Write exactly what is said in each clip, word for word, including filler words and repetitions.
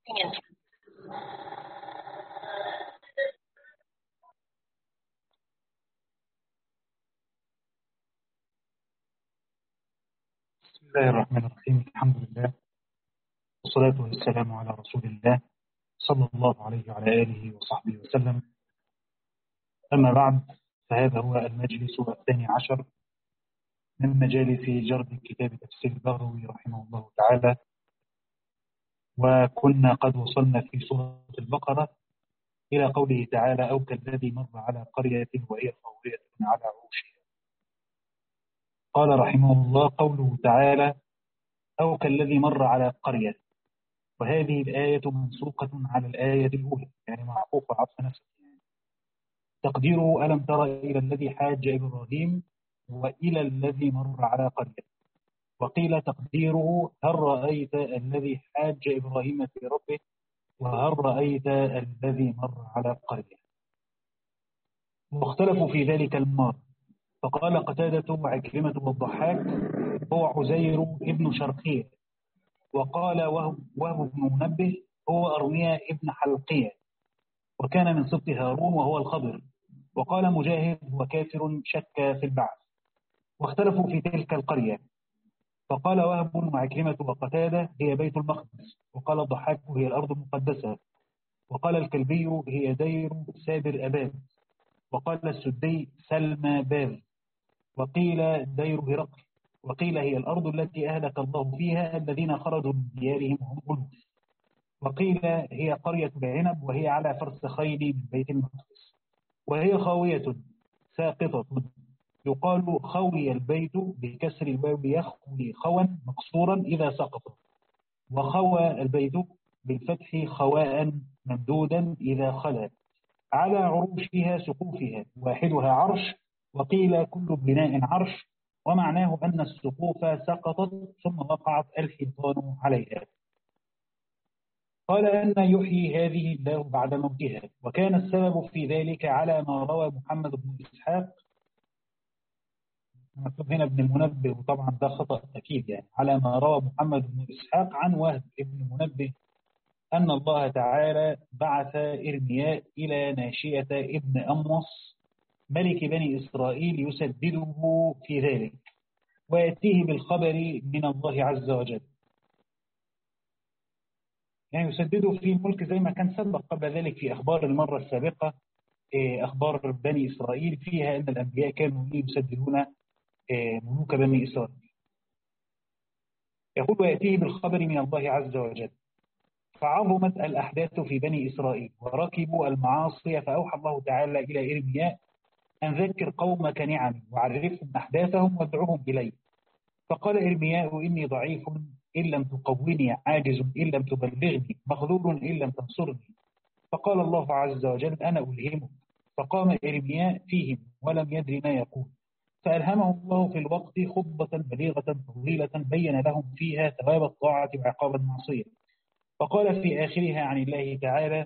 بسم الله الرحمن الرحيم. الحمد لله والصلاة والسلام على رسول الله صلى الله عليه وعلى آله وصحبه وسلم. أما بعد، فهذا هو المجلس الثاني عشر من مجالس جرد كتاب تفسير البغوي رحمه الله تعالى، وكنا قد وصلنا في سورة البقرة إلى قوله تعالى: أو كالذي مر على قرية وهي خاوية على عروشها. قال رحمه الله: قوله تعالى أو كالذي مر على قرية، وهذه الآية منسوقة على الآية الأولى، يعني معطوفة عطف نفسه. تقديره: ألم تر إلى الذي حاج إبراهيم وإلى الذي مر على قرية. وقيل تقديره: هل رأيت الذي حاج إبراهيم في ربه وهل رأيت الذي مر على قرية. واختلفوا في ذلك المار، فقال قتادة وعكرمة والضحاك: هو عزير ابن شرقية. وقال وهب بن منبه: هو أرميا ابن حلقية، وكان من سبط هارون وهو الخضر. وقال مجاهد: هو كافر شك في البعث. واختلفوا في تلك القرية، فقال وهب وعكرمة وقتادة: هي بيت المقدس. وقال الضحاك: هي الأرض المقدسة. وقال الكلبي: هي دير سابر أباد. وقال السدي: سلمى باذ. وقيل دير هرقل. وقيل هي الأرض التي أهلك الله فيها الذين خرجوا من ديارهم وهم ألوف. وقيل هي قرية العنب، وهي على فرسخين من بيت المقدس، وهي خاوية ساقطة. يقال خوي البيت بكسر الواو يخوي خوا مقصورا إذا سقط، وخوى البيت بالفتح خواء ممدودا إذا خلا، على عروشها سقوفها، واحدها عرش. وقيل كل بناء عرش، ومعناه أن السقوف سقطت ثم وقعت الحيطان عليها. قال: أن يحيي هذه الله بعد موتها. وكان السبب في ذلك على ما روى محمد بن إسحاق، مكتوب هنا ابن المنبه وطبعا ده خطأ أكيد، يعني على ما روى محمد بن إسحاق عن وهب ابن المنبه أن الله تعالى بعث إرمياء إلى ناشية ابن أموس ملك بني إسرائيل يسدده في ذلك، ويأتيه بالخبر من الله عز وجل، يعني يسدده في الملك زي ما كان سبق قبل ذلك في أخبار المرة السابقة. أخبار بني إسرائيل فيها أن الأنبياء كانوا يسددون ملوك بني إسرائيل. يقول: ويأتيه بالخبر من الله عز وجل. فعظمت الأحداث في بني إسرائيل وركبوا المعاصي، فأوحى الله تعالى إلى إرمياء أن ذكر قومك نعمي وعرفهم أحداثهم وادعوهم إلي. فقال إرمياء: إني ضعيف إن لم تقويني، عاجز إن لم تبلغني، مخذول إن لم تنصرني. فقال الله عز وجل: أنا ألهمك. فقام إرمياء فيهم ولم يدر ما يقول، فألهمه الله في الوقت خطبة بليغة طويلة بين لهم فيها ثواب الطاعة وعقاب المعصية. فقال في آخرها عن الله تعالى: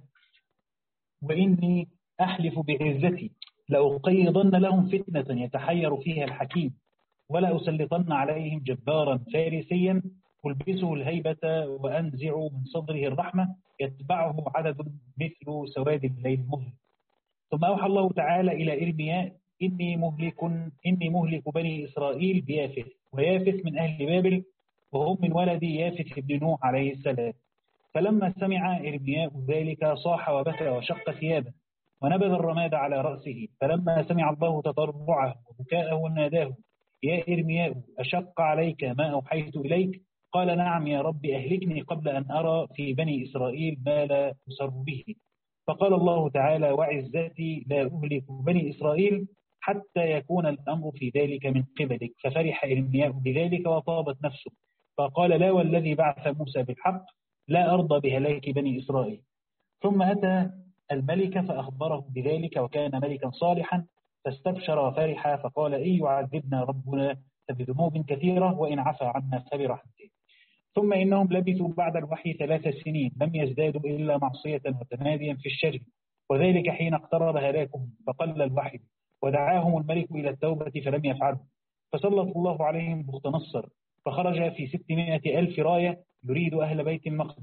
وإني أحلف بعزتي لأقيضن لهم فتنة يتحير فيها الحكيم، ولا أسلطن عليهم جبارا فارسيا ألبسه الهيبة وأنزع من صدره الرحمة يتبعه عدد مثل سواد الليل المظلم. ثم أوحى الله تعالى إلى إرمياء: إني مهلك إني مهلك بني إسرائيل بيافث، ويافث من أهل بابل، وهم من ولد يافث بن نوح عليه السلام. فلما سمع إرمياء ذلك صاح وبكى وشق ثيابه ونبذ الرماد على رأسه. فلما سمع الله تضرعه وبكاءه ناداه: يا إرمياء، أشق عليك ما أوحيت إليك؟ قال: نعم يا رب، أهلكني قبل أن أرى في بني إسرائيل ما لا أسر به. فقال الله تعالى: وعزتي لا أهلك بني إسرائيل حتى يكون الأمر في ذلك من قبلك. ففرح إرمياء بذلك وطابت نفسه، فقال: لا والذي بعث موسى بالحق لا أرضى بهلاك بني إسرائيل. ثم أتى الملك فأخبره بذلك، وكان ملكا صالحا، فاستبشر وفرح، فقال: إن يعذبنا ربنا فبذنوب كثيرة، وإن عفى عنا فبرحمته. ثم إنهم لبثوا بعد الوحي ثلاث سنين لم يزدادوا إلا معصية وتماديا في الشر، وذلك حين اقترب هلاكهم فقل الوحي، ودعاهم الملك إلى التوبة فلم يفعلوا. فسلط الله عليهم بخت نصر، فخرج في ستمائة ألف راية يريد أهل بيت المقدس،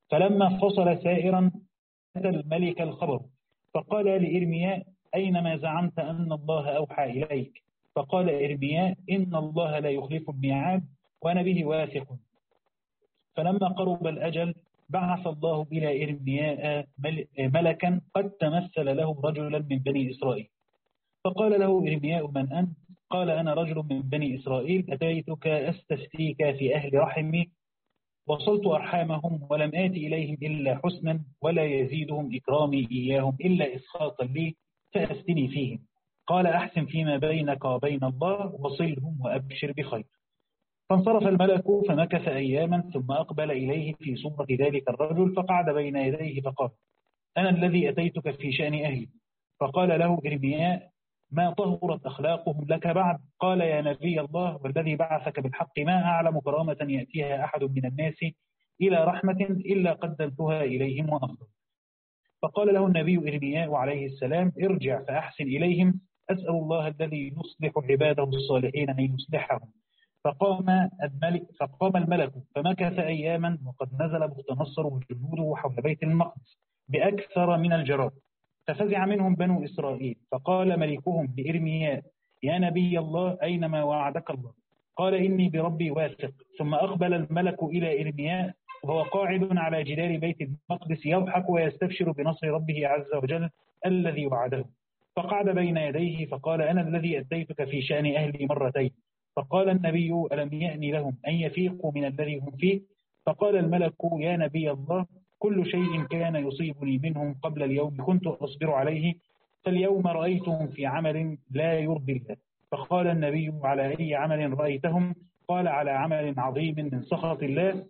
فلما فصل سائرا أتى الملك الخبر فقال لإرمياء أين ما زعمت أن الله أوحى إليك؟ فقال إرمياء إن الله لا يخلف الميعاد وأنا به واثق. فلما قرب الأجل بعث الله إلى إرمياء ملكا قد تمثل له رجلا من بني إسرائيل فقال له إرمياء من أنت؟ قال أنا رجل من بني إسرائيل أتيتك أستفتيك في أهل رحمي وصلت أرحامهم ولم آت إليهم إلا حسنا ولا يزيدهم إكرامي إياهم إلا إسخاطا لي فأفتني فيهم. قال أحسن فيما بينك وبين الله وصلهم وأبشر بخير. فانصرف الملك فمكث أياما ثم أقبل إليه في صورة ذلك الرجل فقعد بين يديه فقال أنا الذي أتيتك في شأن أهلي. فقال له إرمياء ما طهرت أخلاقهم لك بعد؟ قال يا نبي الله والذي بعثك بالحق ما أعلم كرامة يأتيها أحد من الناس إلى رحمة إلا قدمتها إليهم وأفضل. فقال له النبي إرمياء عليه السلام ارجع فأحسن إليهم أسأل الله الذي يصلح عباده الصالحين أن يصلحهم. فقام الملك فقام الملك فمكث أياما وقد نزل بختنصر وجنوده حول بيت المقدس بأكثر من الجراد ففزع منهم بنو إسرائيل. فقال ملكهم لإرمياء يا نبي الله أينما وعدك الله؟ قال إني بربي واثق. ثم أقبل الملك إلى إرمياء وهو قاعد على جدار بيت المقدس يضحك ويستبشر بنصر ربه عز وجل الذي وعده. فقعد بين يديه فقال أنا الذي أتيتك في شأن أهلي مرتين. فقال النبي ألم يأن لهم أن يفيقوا من الذي هم فيه؟ فقال الملك يا نبي الله كل شيء كان يصيبني منهم قبل اليوم كنت أصبر عليه فاليوم رأيتهم في عمل لا يرضي الله. فقال النبي على أي عمل رأيتهم؟ قال على عمل عظيم من سخط الله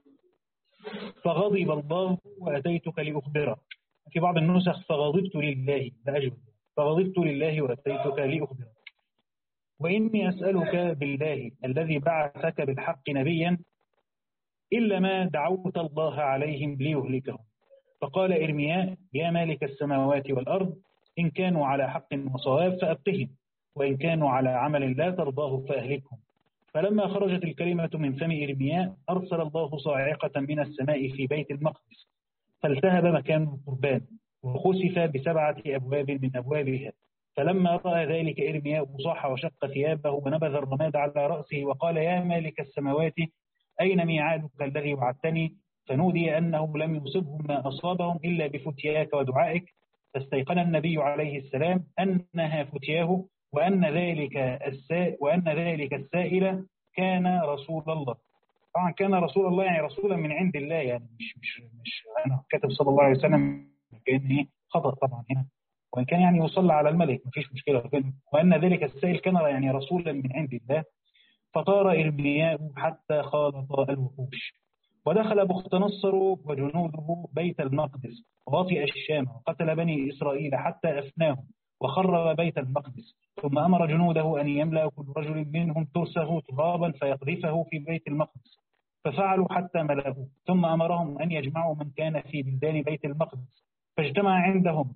فغضب الله وأتيتك لأخبرك. في بعض النسخ فغضبت لله لأجل فغضبت لله وأتيتك لأخبرك. وإني أسألك بالله الذي بعثك بالحق نبيا إلا ما دعوت الله عليهم ليهلكهم. فقال إرمياء يا مالك السماوات والأرض إن كانوا على حق وصواب فأبقهم وإن كانوا على عمل لا ترضاه فأهلكهم. فلما خرجت الكلمة من فم إرمياء أرسل الله صاعقة من السماء في بيت المقدس فالتهب مكان القربان وخسف بسبعة أبواب من أبوابها. فلما رأى ذلك إرمياء صاح وشق ثيابه ونبذ الرماد على رأسه وقال يا مالك السماوات أين ميعادك الذي وعدتني؟ فنودي أنه لم يصبهم ما أصابهم إلا بفتياك ودعائك. فاستيقن النبي عليه السلام أنها فتياه وأن ذلك السائل وأن ذلك السائل كان رسول الله. طبعا كان رسول الله يعني رسولا من عند الله يعني مش مش مش أنا كتب صلى الله عليه وسلم كأنه خطأ طبعا هنا وإن كان يعني يصلى على الملك مفيش مشكلة وأن ذلك السائل كان يعني رسولا من عند الله. فطار إرمياء حتى خالط الوحوش ودخل بختنصر وجنوده بيت المقدس ووطئ الشام وقتل بني إسرائيل حتى أفناهم وخرب بيت المقدس. ثم أمر جنوده أن يملأ كل رجل منهم ترسه ترابا فيقذفه في بيت المقدس ففعلوا حتى ملأوه. ثم أمرهم أن يجمعوا من كان في بلدان بيت المقدس فاجتمع عندهم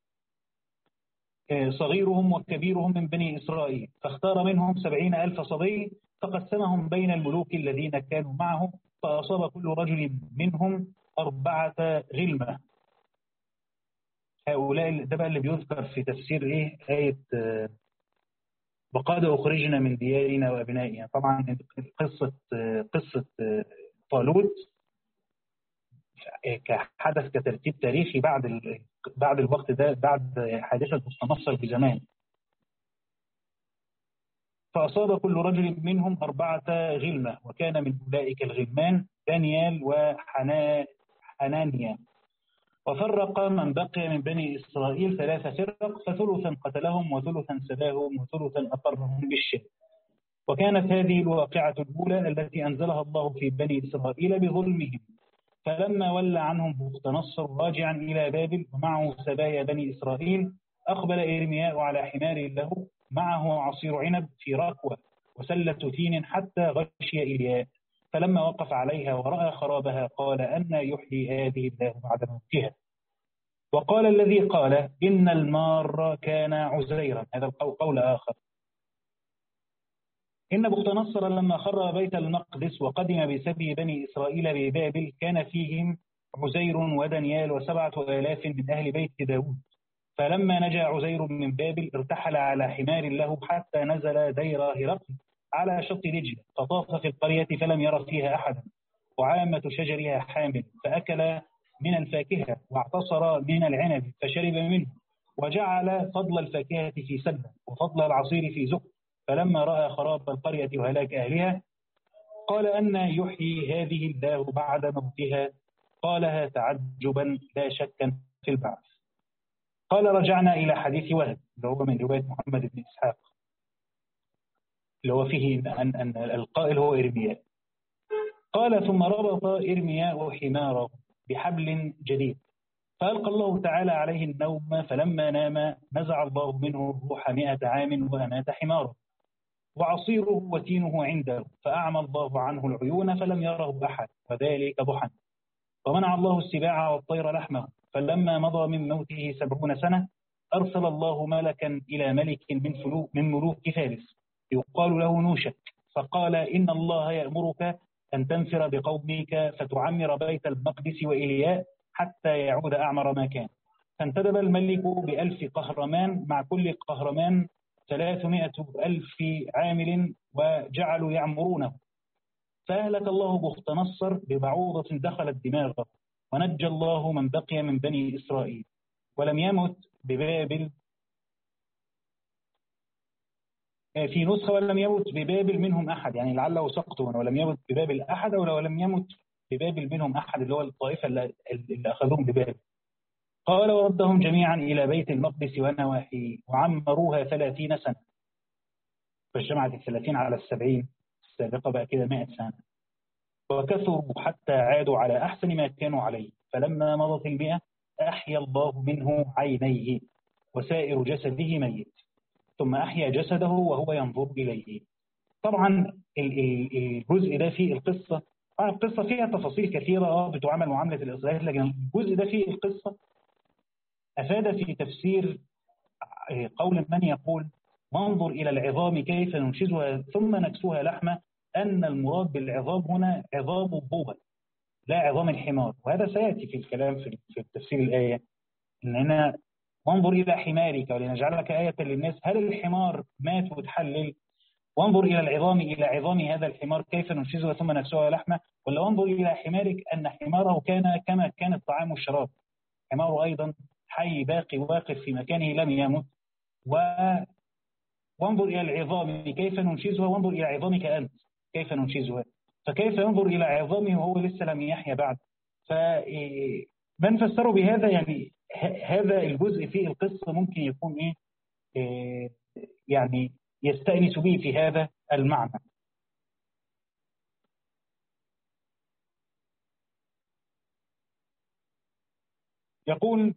صغيرهم وكبيرهم من بني إسرائيل فاختار منهم سبعين ألف صبي فقسمهم بين الملوك الذين كانوا معه فأصاب كل رجل منهم أربعة غلمة. هؤلاء ده بقى اللي بيذكر في تفسير إيه آية وقد أخرجنا من ديارنا وأبنائنا. طبعا قصة قصة طالوت كحدث كترتيب تاريخي بعد بعد الوقت ده بعد حادثة بختنصر بزمان. فأصاب كل رجل منهم أربعة غلمة وكان من أولئك الغلمان دانيال وحنانيا. وفرق من بقي من بني إسرائيل ثلاث فرق فثلثا قتلهم وثلثا سباهم وثلثا أقرهم بالشرك. وكانت هذه الواقعة الأولى التي أنزلها الله في بني إسرائيل بظلمهم. فلما ولى عنهم بختنصر راجعا إلى بابل ومعه سبايا بني إسرائيل أقبل إرمياء على حمار له معه عصير عنب في ركوة وسلة تين حتى غشي إلياء. فلما وقف عليها ورأى خرابها قال أن يحيي هذه الله بعد موتها. وقال الذي قال إن المار كان عزيرا هذا قول آخر. إن بختنصر لما خرب بيت المقدس وقدم بسبي بني إسرائيل ببابل كان فيهم عزير ودانيال وسبعة آلاف من أهل بيت داود. فلما نجا عزير من بابل ارتحل على حمار له حتى نزل دير هرقل على شط دجلة، فطاف في القرية فلم ير فيها أحدا، وعامة شجرها حامل، فأكل من الفاكهة واعتصر من العنب فشرب منه، وجعل فضل الفاكهة في سلة وفضل العصير في زق. فلما رأى خراب القرية وهلاك أهلها قال أن يحيي هذه الله بعد موتها؟ قالها تعجبا لا شك في البعث. قال رجعنا إلى حديث وهب اللي هو من رواية محمد بن إسحاق اللي هو فيه أن, أن القائل هو إرمياء. قال ثم ربط إرمياء حماره بحبل جديد فألقى الله تعالى عليه النوم، فلما نام نزع الله منه الروح مئة عام وأمات حماره، وعصيره وتينه عنده، فأعمى الله عنه العيون فلم يره أحد، وذلك ضحى. ومنع الله السباع والطير لحمه، فلما مضى من موته سبعون سنة أرسل الله ملكا إلى ملك من, من ملوك فارس يقال له نوشك، فقال إن الله يأمرك أن تنفر بقومك فتعمر بيت المقدس وإلياء حتى يعود أعمر ما كان. فانتدب الملك بألف قهرمان، مع كل قهرمان ثلاثمائة ألف عامل، وجعلوا يعمرونه. فأهلك الله بخت نصر ببعوضة دخلت دماغه، ونجى الله من بقي من بني إسرائيل، ولم يمت ببابل في نسخة ولم يمت ببابل منهم أحد، يعني لعله سقطه ولم يمت ببابل أحد، أو لم يمت ببابل منهم أحد اللي هو الطائفة اللي أخذوهم ببابل. قال وردهم جميعا إلى بيت المقدس ونواحيه، وعمروها ثلاثين سنة، فاجتمعت الثلاثين على السبعين السابقة بقى كده مائة سنة، وكثروا حتى عادوا على أحسن ما كانوا عليه. فلما مضت المئة أحيا الله منه عينيه وسائر جسده ميت، ثم أحيا جسده وهو ينظر إليه. طبعا الجزء ده فيه القصة، القصة فيها تفاصيل كثيرة بتعامل معاملة الإصلاح، لكن الجزء ده فيه القصة أفاد في تفسير قول من يقول وانظر إلى العظام كيف ننشزها ثم نكسوها لحمة، أن المراد بالعظام هنا عظام الضوبة لا عظام الحمار. وهذا سيأتي في الكلام في تفسير الآية، إننا وانظر إلى حمارك ولنجعلك آية للناس. هل الحمار مات وتحلل؟ وانظر إلى العظام إلى عظام هذا الحمار كيف ننشزها ثم نكسوها لحمة، ولا وانظر إلى حمارك أن حماره كان كما كان الطعام والشراب، حماره أيضا حي باقي واقف في مكانه لم يمت. و وانظر إلى العظام كيف ننشزها، وانظر إلى عظامك أنت كيف ننشزها، فكيف ينظر إلى عظامه وهو لسه لم يحيا بعد. فمن فسروا بهذا يعني هذا الجزء في القصة ممكن يكون إيه, إيه يعني يستأنس به في هذا المعنى. يقول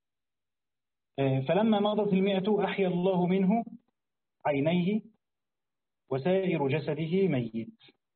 فلما مضت المئة أحيا الله منه عينيه وسائر جسده ميت،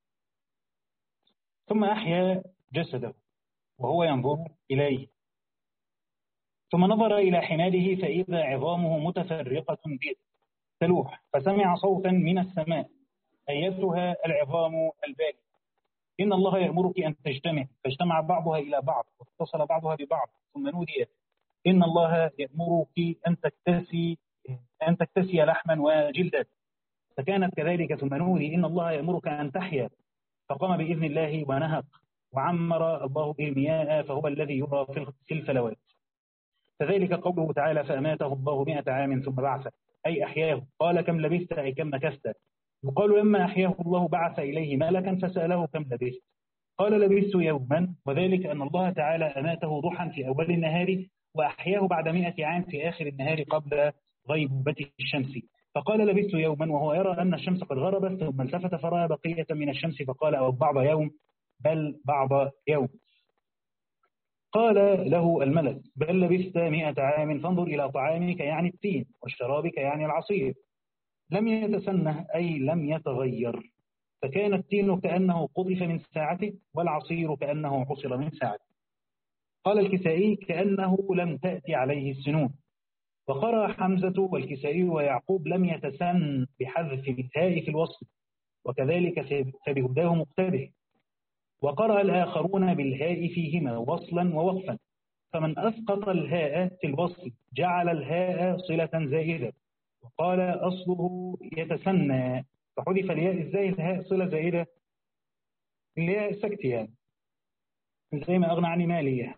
ثم أحيا جسده وهو ينظر إليه، ثم نظر إلى حماره فإذا عظامه متفرقة به تلوح، فسمع صوتا من السماء أيتها العظام الباقية إن الله يأمرك أن تجتمع، فاجتمع بعضها إلى بعض واتصل بعضها ببعض، ثم نودي إن الله يأمرك أن تكتسي أن تكتسي لحما وجلدا، فكانت كذلك. ثم نودي إن الله يأمرك أن تحيا، فقام بإذن الله ونهق، وعمر الله إرمياء فهو الذي يرى في الفلوات. فذلك قوله تعالى فأماته الله مئة عام ثم بعثه، أي أحياه. قال كم لبثت أي كم مكثت. يقال لما أحياه الله بعث إليه ملكا فسأله كم لبثت، قال لبثت يوما، وذلك أن الله تعالى أماته ضحى في أول النهار وأحياه بعد مئة عام في آخر النهار قبل غيبوبة الشمس، فقال لبثت يوما وهو يرى أن الشمس قد غربت، ثم التفت فرأى بقية من الشمس فقال أو بعض يوم بل بعض يوم. قال له الملك بل لبثت مئة عام فانظر إلى طعامك يعني التين وشرابك يعني العصير لم يتسنه أي لم يتغير، فكان التين كأنه قطف من ساعته والعصير كأنه عصر من ساعته. قال الكسائي كأنه لم تأتي عليه السنون. وقرأ حمزة والكسائي ويعقوب لم يتسن بحذف الهاء في الوصف، وكذلك فبهداه مقتده. وقرأ الآخرون بالهاء فيهما وصلا ووقفا، فمن أسقط الهاء في الوصل جعل الهاء صلة زائدة، وقال أصله يتسنى، فحذف الياء إزاي الهاء صلة زائدة؟ الياء سكت يعني، زي ما أغنى عني مالية.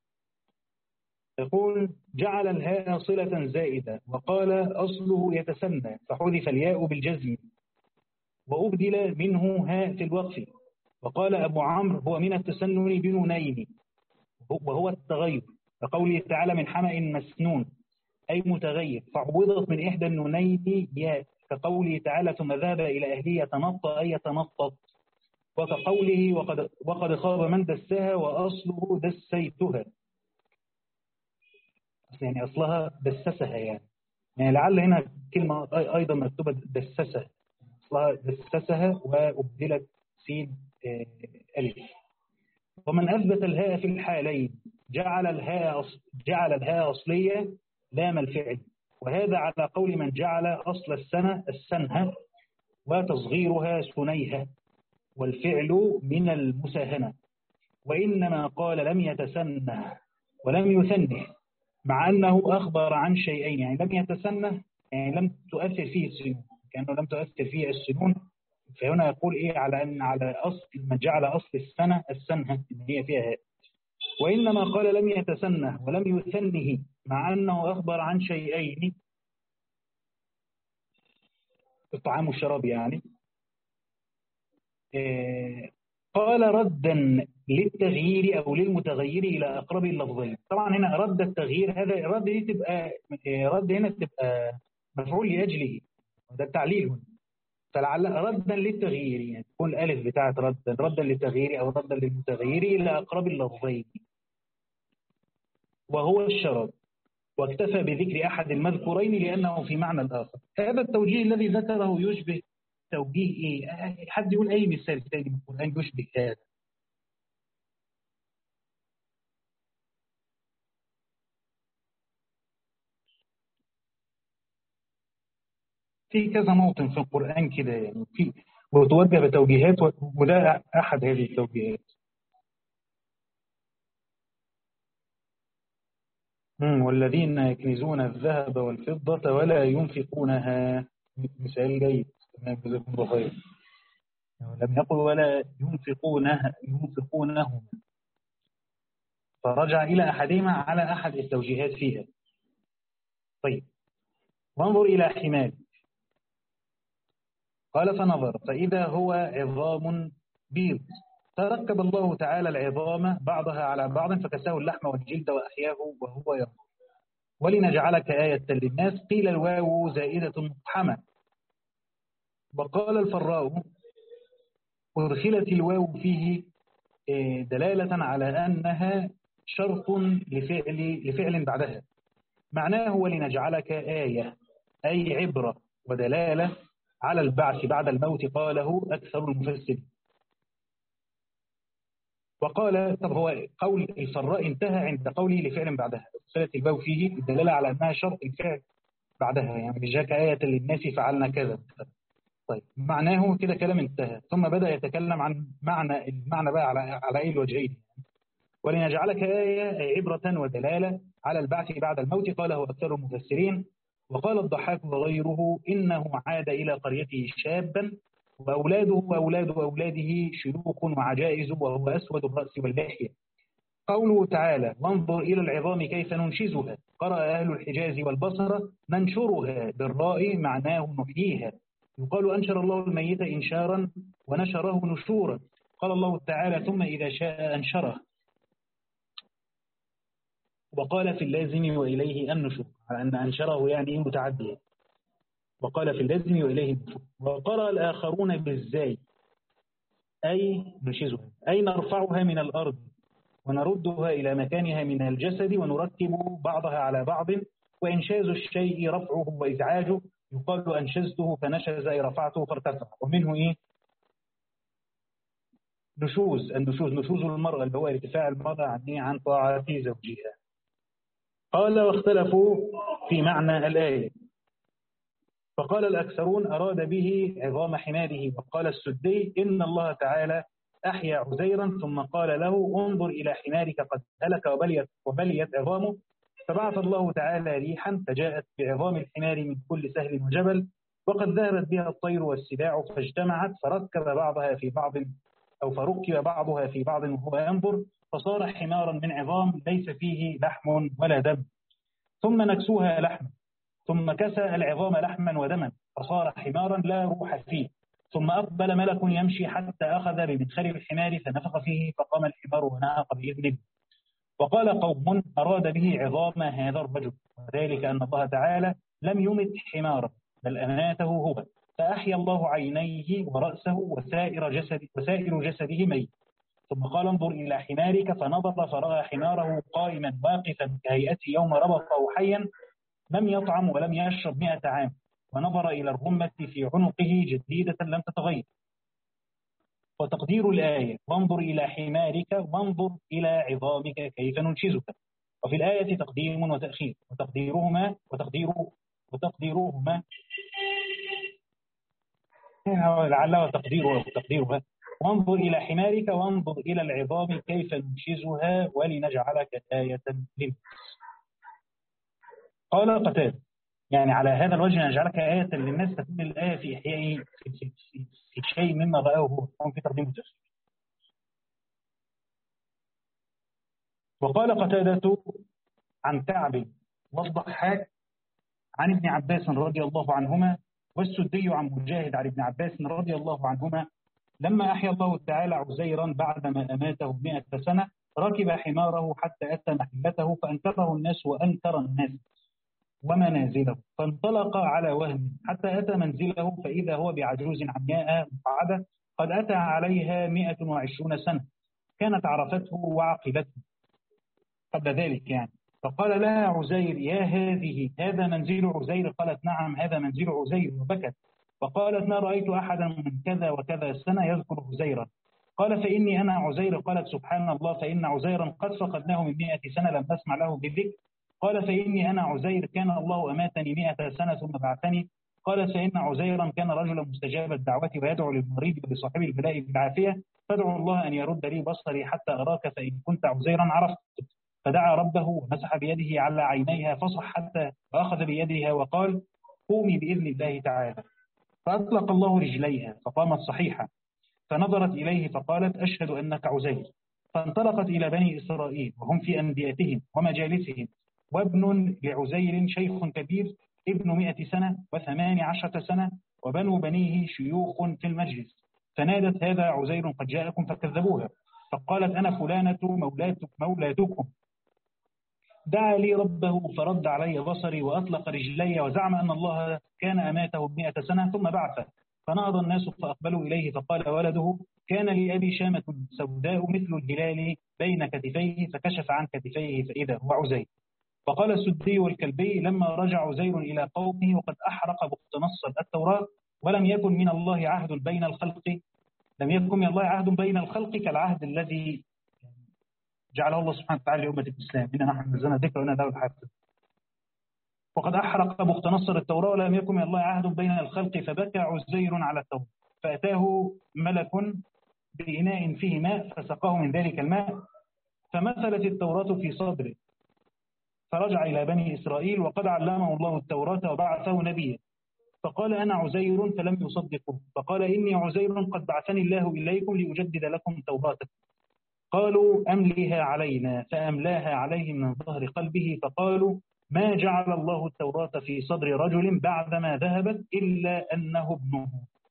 يقول جعل الهاء صلة زائدة، وقال أصله يتسنى، فحذف الياء بالجزم، وأبدل منه هاء في الوقف. وقال أبو عمرو هو من التسنن بنونين، وهو التغير، كقوله تعالى من حمأ مسنون أي متغير، فعوضت من إحدى النونين ياء، كقوله تعالى ثم ذهب إلى أهله يتنطى أي يتنطط، وكقوله وقد, وقد خاب من دساها وأصله دسيتها، يعني أصلها دسسها يعني. يعني لعل هنا كلمة أيضا مكتوبة دسسها، أصلها دسسها وأبدلت سين ألف. ومن أثبت الهاء في الحالين جعل الهاء جعل الهاء أصلية لام الفعل، وهذا على قول من جعل أصل السنة السنها وتصغيرها سنيها، والفعل من المساهنة، وإنما قال لم يتسنه ولم يثنه، مع أنه أخبر عن شيئين، يعني لم يتسنه يعني لم تؤثر فيه السنون، كأنه لم تؤثر فيه السنون، فهنا يقول إيه على أن على أصل من جعل أصل السنة السنة إن هي فيها هاء. وإنما قال لم يتسنه ولم يثنه مع أنه أخبر عن شيئين، الطعام والشراب يعني. إيه قال ردا للتغيير أو للمتغير إلى أقرب اللفظين. طبعا هنا رد التغيير، هذا رد دي تبقى رد هنا تبقى مفعول لأجله، ده التعليل هنا، فلعل ردا للتغيير يعني تكون الألف بتاعت ردا ردا للتغيير أو ردا للمتغير إلى أقرب اللفظين، وهو الشراب، واكتفى بذكر أحد المذكورين لأنه في معنى الآخر. هذا التوجيه الذي ذكره يشبه توجيه إيه؟ حد يقول أي مثال ثاني من القرآن يشبه هذا؟ في كذا موطن في القرآن كده يعني، في وتوجه بتوجيهات، وده أحد هذه التوجيهات. مم. والذين يكنزون الذهب والفضة ولا ينفقونها، مثال جيد، تمام جزاكم الله خير. لم يقل ولا ينفقونها ينفقونهما، فرجع إلى أحدهما على أحد التوجيهات فيها. طيب، وانظر إلى حماد، قال فنظر فإذا هو عظام بيض، فركب الله تعالى العظام بعضها على بعض فكساه اللحم والجلد وأحياه وهو يرضى. ولنجعلك آية للناس، قيل الواو زائدة مقحمة. وقال الفراء أدخلت الواو فيه دلالة على أنها شرط لفعل, لفعل بعدها، معناه ولنجعلك آية أي عبرة ودلالة على البعث بعد الموت، قاله أكثر المفسرين. وقال طب هو قول الفراء انتهى عند قوله لفعل بعدها، أدخلت الواو فيه الدلالة على أنها شرط الفعل بعدها، يعني جاءك آية للناس فعلنا كذا. طيب معناه كده كلام انتهى، ثم بدأ يتكلم عن معنى المعنى بقى على على أي الوجهين. ولنجعلك آية عبرة ودلالة على البعث بعد الموت، قاله أكثر المفسرين. وقال الضحاك وغيره إنه عاد إلى قريته شابا، وأولاده وأولاد أولاده شيوخ وعجائز، وهو أسود الرأس واللحية. قوله تعالى وانظر إلى العظام كيف ننشزها، قرأ أهل الحجاز والبصرة ننشرها بالراء معناه نحييها. يقال أنشر الله الميت إنشارا ونشره نشورا. قال الله تعالى ثم إذا شاء أنشره. وقال في اللازم وإليه النشور، على أن أنشره يعني متعديا، وقال في اللازم وإليه النشور. وقرأ الآخرون بالزاي أي ننشزها أي نرفعها من الأرض ونردها إلى مكانها من الجسد ونركب بعضها على بعض. وإنشاز الشيء رفعه وإزعاجه، يقال أنشزته فنشز أي رفعته فارتفع. ومنه إيه؟ نشوز، النشوز نشوز المرأة اللي هو ارتفاع المرأة عن إيه؟ عن طاعة زوجها. قال واختلفوا في معنى الآية، فقال الأكثرون أراد به عظام حماده، وقال السدي إن الله تعالى أحيا عزيرا ثم قال له انظر إلى حمارك قد هلك وبليت, وبليت عظامه، فبعث الله تعالى ريحا فجاءت بعظام الحمار من كل سهل وجبل، وقد ذهبت بها الطير والسباع فاجتمعت فركب بعضها في بعض أو فركب بعضها في بعض وهو ينظر، فصار حمارا من عظام ليس فيه لحم ولا دم. ثم نكسوها لحما، ثم كسى العظام لحما ودما، فصار حمارا لا روح فيه. ثم أقبل ملك يمشي حتى أخذ بمدخل الحمار فنفخ فيه فقام الحمار ونهق بإذنه. وقال قوم أراد به عظام هذا الرجل، وذلك أن الله تعالى لم يمت حمارا بل أماته هو، فأحيا الله عينيه ورأسه وسائر جسد وسائر جسده ميت. ثم قال انظر إلى حمارك، فنظر فرأى حماره قائما واقفا كهيئته يوم ربطه حيا لم يطعم ولم يشرب مئة عام، ونظر إلى الرمة في عنقه جديدة لم تتغير. وتقدير الآية وانظر إلى حمارك وانظر إلى عظامك كيف ننشزك. وفي الآية تقديم وتأخير، وتقديرهما وتقديره وتقديرهما لعله تقديرها وتقديرها وانظر إلى حمارك وانظر إلى العظام كيف ننشزها ولنجعلك آية للناس. قال قتادة يعني على هذا الوجه نجعلك آية للناس، تكون الآية في إحياء في, في, في, في شيء مما رأاه هو في تقديم التفسير. وقال قتادة عن كعب والضحاك عن ابن عباس رضي الله عنهما، والسدي عن مجاهد عن ابن عباس رضي الله عنهما، لما أحيا الله تعالى عزيرا بعدما أماته مئة سنة ركب حماره حتى أتى محلته فأنكره الناس وأنكر الناس ومنازله، فانطلق على وهم حتى أتى منزله فإذا هو بعجوز عمياء مقعدة قد أتى عليها مئة وعشرون سنة، كانت عرفته وعقلته قبل ذلك يعني. فقال لها عزير يا هذه هذا منزل عزير؟ قالت نعم هذا منزل عزير، وبكت. فقالت ما رأيت أحدا من كذا وكذا سنة يذكر عزيرا. قال فإني أنا عزير. قالت سبحان الله فإن عزيرا قد فقدناه من مئة سنة لم نسمع له بذكر. قال فإني أنا عزير كان الله أماتني مئة سنة ثم بعثني. قالت فإن عزيرا كان رجلا مستجاب الدعوة ويدعو للمريض بصاحب البلاء بالعافية، فادعو الله أن يرد لي بصري حتى أراك فإن كنت عزيرا عرفتك. فدعا ربه ومسح بيده على عينيها فصح حتى وأخذ بيدها وقال قومي بإذن الله تعالى. فأطلق الله رجليها فقامت صحيحة، فنظرت إليه فقالت أشهد أنك عزير. فانطلقت إلى بني إسرائيل وهم في أنديتهم ومجالسهم، وابن لعزير شيخ كبير ابن مئة سنة وثمان عشرة سنة، وبنو بنيه شيوخ في المجلس. فنادت هذا عزير قد جاءكم فكذبوها، فقالت أنا فلانة مولاتك مولاتكم. دعا لي ربه فرد علي بصري وأطلق رجلي وزعم أن الله كان أماته بمئة سنة ثم بعثه. فنهض الناس فأقبلوا إليه فقال ولده كان لأبي شامة سوداء مثل الهلال بين كتفيه، فكشف عن كتفيه فإذا هو عزير. فقال السدي والكلبي لما رجع عزير إلى قومه وقد أحرق بخت نصر التوراة ولم يكن من الله عهد بين الخلق لم يكن من الله عهد بين الخلق كالعهد الذي جعله الله سبحانه وتعالى لأمة الإسلام إننا نحن نزلنا ذكر وإنا له الحافظ. وقد أحرق بخت نصر التوراة ولم يكن من الله عهد بين الخلق، فبكى عزير على التوراة فأتاه ملك بإناء فيه ماء فسقاه من ذلك الماء، فمثلت التوراة في صدره، فرجع إلى بني إسرائيل وقد علمه الله التوراة وبعثه نبيا. فقال أنا عزير فلم يصدقه، فقال إني عزير قد بعثني الله إليكم لأجدد لكم توراة. قالوا أملها علينا، فأملاها عليهم من ظهر قلبه، فقالوا ما جعل الله التوراة في صدر رجل بعدما ذهبت إلا أنه ابنه.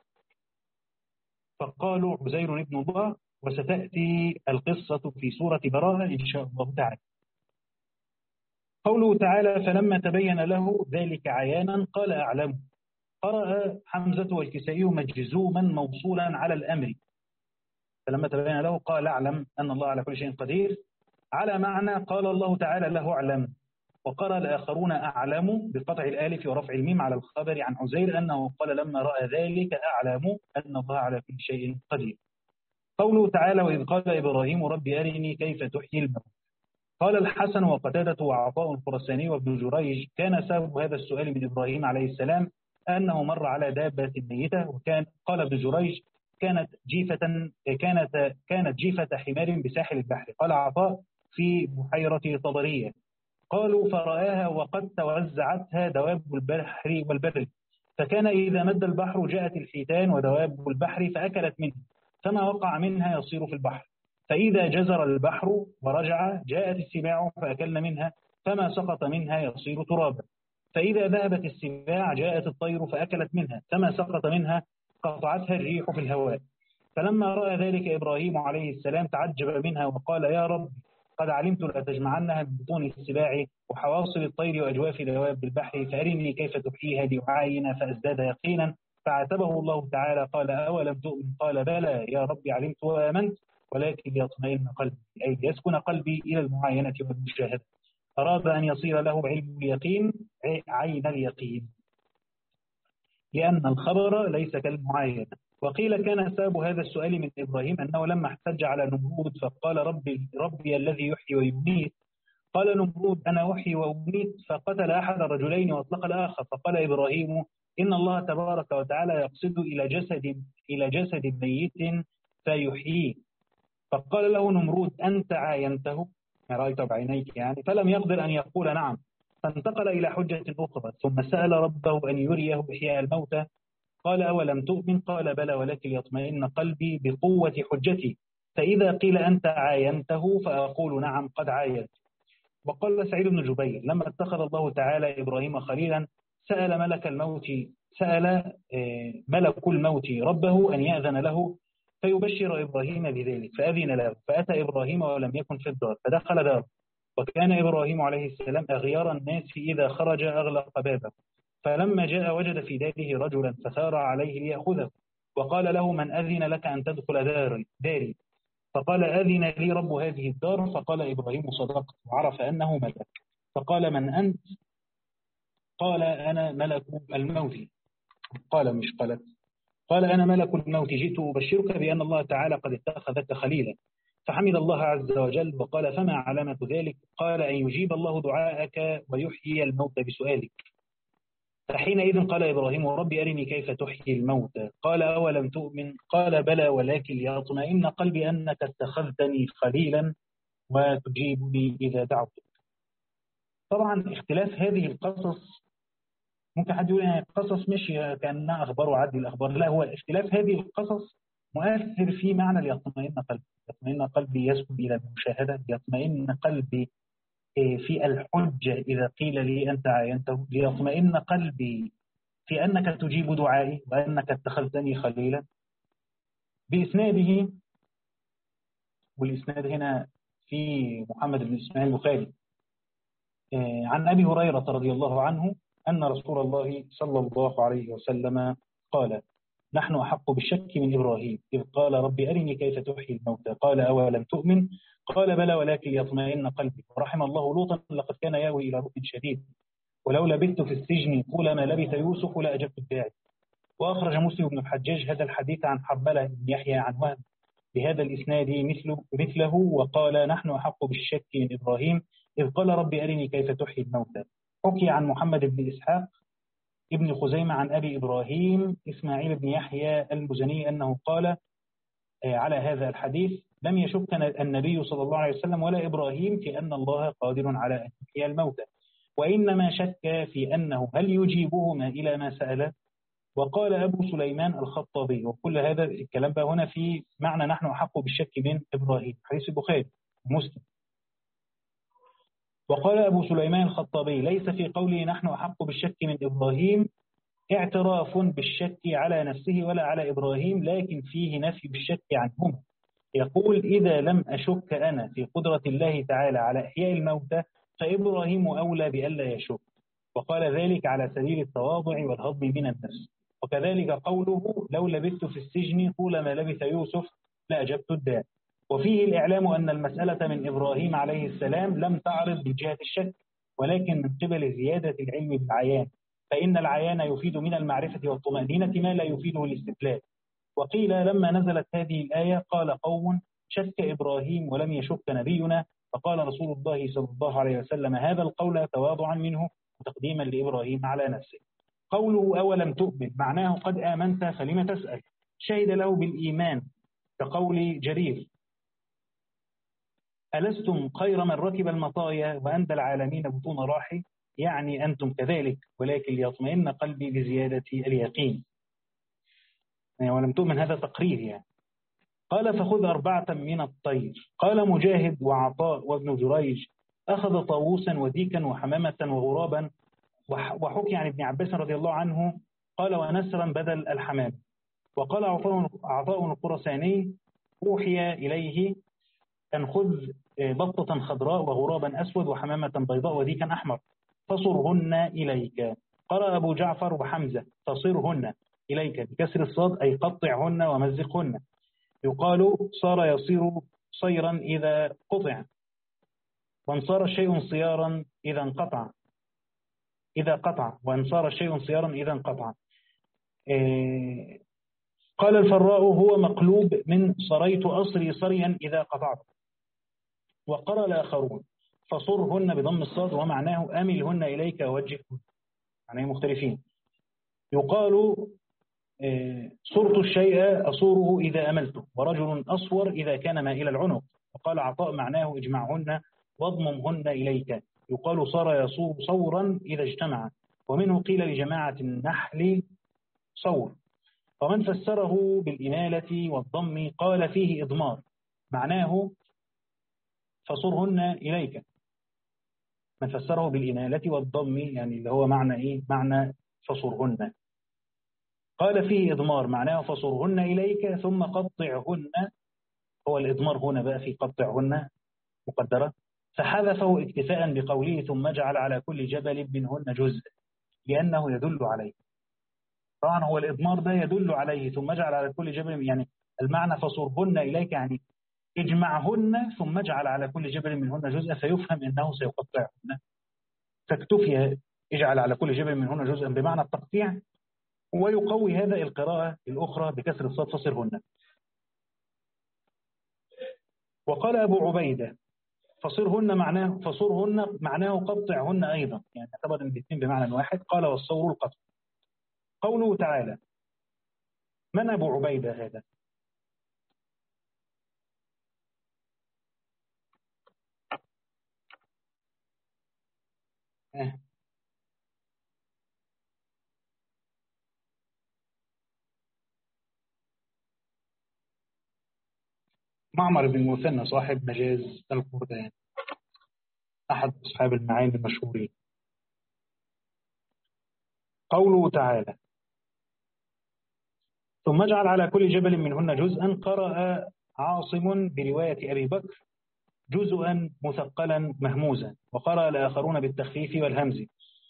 فقالوا عزير ابن الله، وستأتي القصة في سورة براءة إن شاء الله تعالى. قوله تعالى فلما تبين له ذلك عيانا قال أعلم. قرأ حمزة والكسائي مجزوما موصولا على الأمر، فلما تبين له قال أعلم أن الله على كل شيء قدير، على معنى قال الله تعالى له أعلم. وقرأ الآخرون أعلم بقطع الآلف ورفع الميم على الخبر عن عزير أنه قال لما رأى ذلك أعلم أن الله على كل شيء قدير. قوله تعالى وإذ قال إبراهيم رب أرني كيف تحيي الموتى. قال الحسن وقتادة وعطاء الخرساني وابن جريج كان سبب هذا السؤال من إبراهيم عليه السلام أنه مر على دابة ميتة، وكان قال ابن جريج كانت جيفة كانت كانت جيفة حمار بساحل البحر. قال عطاء في بحيرة طبرية. قالوا فرآها وقد توزعتها دواب البحر والبر، فكان إذا مد البحر جاءت الحيتان ودواب البحر فأكلت منه، فما وقع منها يصير في البحر. فإذا جزر البحر ورجع جاءت السباع فأكلن منها، فما سقط منها يصير ترابا. فإذا ذهبت السباع جاءت الطير فأكلت منها، فما سقط منها قطعتها الريح في الهواء. فلما رأى ذلك إبراهيم عليه السلام تعجب منها وقال يا رب قد علمت لتجمعنها من بطون السباع وحواصل الطير وأجواف دواب البحر، فأرني كيف تحييها لأعاين فأزداد يقينا. فعاتبه الله تعالى قال أولم تؤمن؟ قال بلى يا رب علمت وآمنت ولكن ليطمئن قلبي، أي ليسكن قلبي إلى المعاينة والمشاهدة. أراد أن يصير له علم اليقين عين اليقين، لأن الخبر ليس كالمعاينة. وقيل كان سبب هذا السؤال من إبراهيم أنه لما احتج على نمرود فقال ربي, ربي الذي يحيي ويميت، قال نمرود أنا أحيي وأميت، فقتل أحد الرجلين وأطلق الآخر. فقال إبراهيم إن الله تبارك وتعالى يقصد إلى جسد إلى جسد ميت فيحييه. فقال له نمرود أنت عاينته رأيت بعينيك يعني، فلم يقدر أن يقول نعم، فانتقل إلى حجة أخرى ثم سأل ربه أن يريه إحياء الموتى. قال أولم تؤمن؟ قال بلى ولكن يطمئن قلبي بقوة حجتي، فإذا قيل أنت عاينته فأقول نعم قد عاينت. وقال سعيد بن جبير لما اتخذ الله تعالى إبراهيم خليلا سأل ملك الموت سأل ملك الموت ربه أن يأذن له فيبشر إبراهيم بذلك، فأذن له، فأتى إبراهيم ولم يكن في الدار فدخل دار. وكان إبراهيم عليه السلام أغيار الناس إذا خرج أغلق بابه، فلما جاء وجد في داره رجلا فسار عليه ليأخذه، وقال له من أذن لك أن تدخل داري, داري فقال أذن لي رب هذه الدار. فقال إبراهيم صدقت، وعرف أنه ملك. فقال من أنت؟ قال أنا ملك الموت. قال مش قالت قال أنا ملك الموت جئت أبشرك بأن الله تعالى قد اتخذك خليلا. فحمد الله عز وجل وقال فما علامة ذلك؟ قال أن يجيب الله دعاءك ويحيي الموت بسؤالك. فحينئذ قال إبراهيم ربي أرني كيف تحيي الموت. قال أولم تؤمن؟ قال بلى ولكن ليطمئن قلبي أنك اتخذتني خليلا وتجيبني إذا دعوتك. طبعا اختلاف هذه القصص ممكن حد يقول يعني قصص مش كأنها أخبار وعدي الأخبار، لا، هو اختلاف هذه القصص مؤثر في معنى ليطمئن قلبي. يطمئن قلبي يسكن إلى المشاهدة، يطمئن قلبي في الحجة إذا قيل لي أنت عاينته، ليطمئن قلبي في أنك تجيب دعائي وأنك اتخذتني خليلا. بإسناده، والإسناد هنا في محمد بن إسماعيل البخاري عن أبي هريرة رضي الله عنه أن رسول الله صلى الله عليه وسلم قال نحن أحق بالشك من إبراهيم إذ قال رب أرني كيف تحيي الموتى. قال أولم تؤمن؟ قال بلى ولكن يطمئن قلبي. ورحم الله لوطا لقد كان يأوي إلى ركن شديد ولو لبثت في السجن طول ما لبث يوسف لأجبت الداعي. وأخرج مسلم بن الحجاج هذا الحديث عن حرملة بن يحيى عن وهب بهذا الإسناد مثله, مثله وقال نحن أحق بالشك من إبراهيم إذ قال رب أرني كيف تحيي الموتى. حكي عن محمد بن إسحاق ابن خزيمة عن أبي إبراهيم إسماعيل بن يحيى المزني أنه قال على هذا الحديث لم يشك النبي صلى الله عليه وسلم ولا إبراهيم في أن الله قادر على أن يحيي الموتى، وإنما شك في أنه هل يجيبهما إلى ما سأل. وقال أبو سليمان الخطابي، وكل هذا الكلام بقى هنا في معنى نحن أحق بالشك من إبراهيم، حديث البخاري ومسلم. وقال أبو سليمان الخطابي ليس في قوله نحن أحق بالشك من إبراهيم اعتراف بالشك على نفسه ولا على إبراهيم، لكن فيه نفي بالشك عنهما. يقول إذا لم أشك أنا في قدرة الله تعالى على إحياء الموتى فإبراهيم أولى بألا يشك، وقال ذلك على سبيل التواضع والهضم من النفس. وكذلك قوله لو لبثت في السجن طول ما لبث يوسف لأجبت الداء. وفيه الإعلام أن المسألة من إبراهيم عليه السلام لم تعرض من جهة الشك ولكن من قبل زيادة العلم بالعيان، فإن العيان يفيد من المعرفة والطمأنينة ما لا يفيده الاستدلال. وقيل لما نزلت هذه الآية قال قوم شك إبراهيم ولم يشك نبينا، فقال رسول الله صلى الله عليه وسلم هذا القول تواضعا منه وتقديما لإبراهيم على نفسه. قوله أولم تؤمن معناه قد آمنت فلم تسأل، شهد له بالإيمان كقول جرير: ألستم خير من ركب المطايا وأندى العالمين بطون راحي، يعني أنتم كذلك ولكن ليطمئن قلبي بزيادة اليقين. يعني ولم تؤمن، هذا تقرير يعني. قال: فخذ أربعة من الطير. قال مجاهد وعطاء وابن جريج: أخذ طاووسا وديكا وحمامة وغرابا. وحكي عن ابن عباس رضي الله عنه قال: ونسرا بدل الحمام. وقال عطاء الخرساني: أوحي إليه أن خذ بطة خضراء وغرابا أسود وحمامة بيضاء وديكا أحمر فصرهن إليك. قرأ أبو جعفر وحمزة: فصرهن إليك بكسر الصاد، أي قطعهن ومزقهن. يقال: صار يصير صيرا إذا قطع، وان صار شيء صيارا إذا انقطع إذا قطع وان صار شيء صيارا إذا انقطع. إيه قال الفراء: هو مقلوب من صريت أصري صريا إذا قطعت. وقرأ الآخرون: فصرهن بضم الصاد ومعناه أملهن إليك ووجههن، يعني مختلفين. يقال: صرت الشيء أصوره إذا أملته، ورجل أصور إذا كان مائل العنق. وقال عطاء: معناه اجمعهن واضممهن إليك. يقال: صار يصور صورا إذا اجتمع. ومنه قيل لجماعة النحل صور. ومن فسره بالإمالة والضم قال: فيه إضمار، معناه فصرهن إليك. من فسره بالإمالة والضم يعني اللي هو معنى إيه؟ معنى فصرهن. قال: فيه إضمار، معناه فصرهن إليك ثم قطعهن. هو الإضمار هنا بقى في قطعهن مقدرة، فحذفه اكتفاء بقوله: ثم اجعل على كل جبل منهن جزء، لأنه يدل عليه. طبعا هو الإضمار ده يدل عليه، ثم اجعل على كل جبل، يعني المعنى فصرهن إليك يعني اجمعهن ثم اجعل على كل جبل منهن جزءا، فيفهم أنه سيقطعهن، فاكتفي اجعل على كل جبل منهن جزءا بمعنى التقطيع. ويقوي هذا القراءة الأخرى بكسر الصاد: فصرهن. وقال أبو عبيدة: فصرهن معناه فصرهن معناه قطعهن أيضا، يعني اعتبر الاثنين بمعنى واحد. قال: والصور القطع. قوله تعالى: من أبو عبيدة هذا؟ آه. معمر بن المثنى صاحب مجاز القرآن، أحد أصحاب المعاني المشهورين. قوله تعالى: ثم اجعل على كل جبل منهن جزءا. قرأ عاصم برواية أبي بكر: جزءا مثقلا مهموزا. وقرأ الآخرون بالتخفيف والهمز،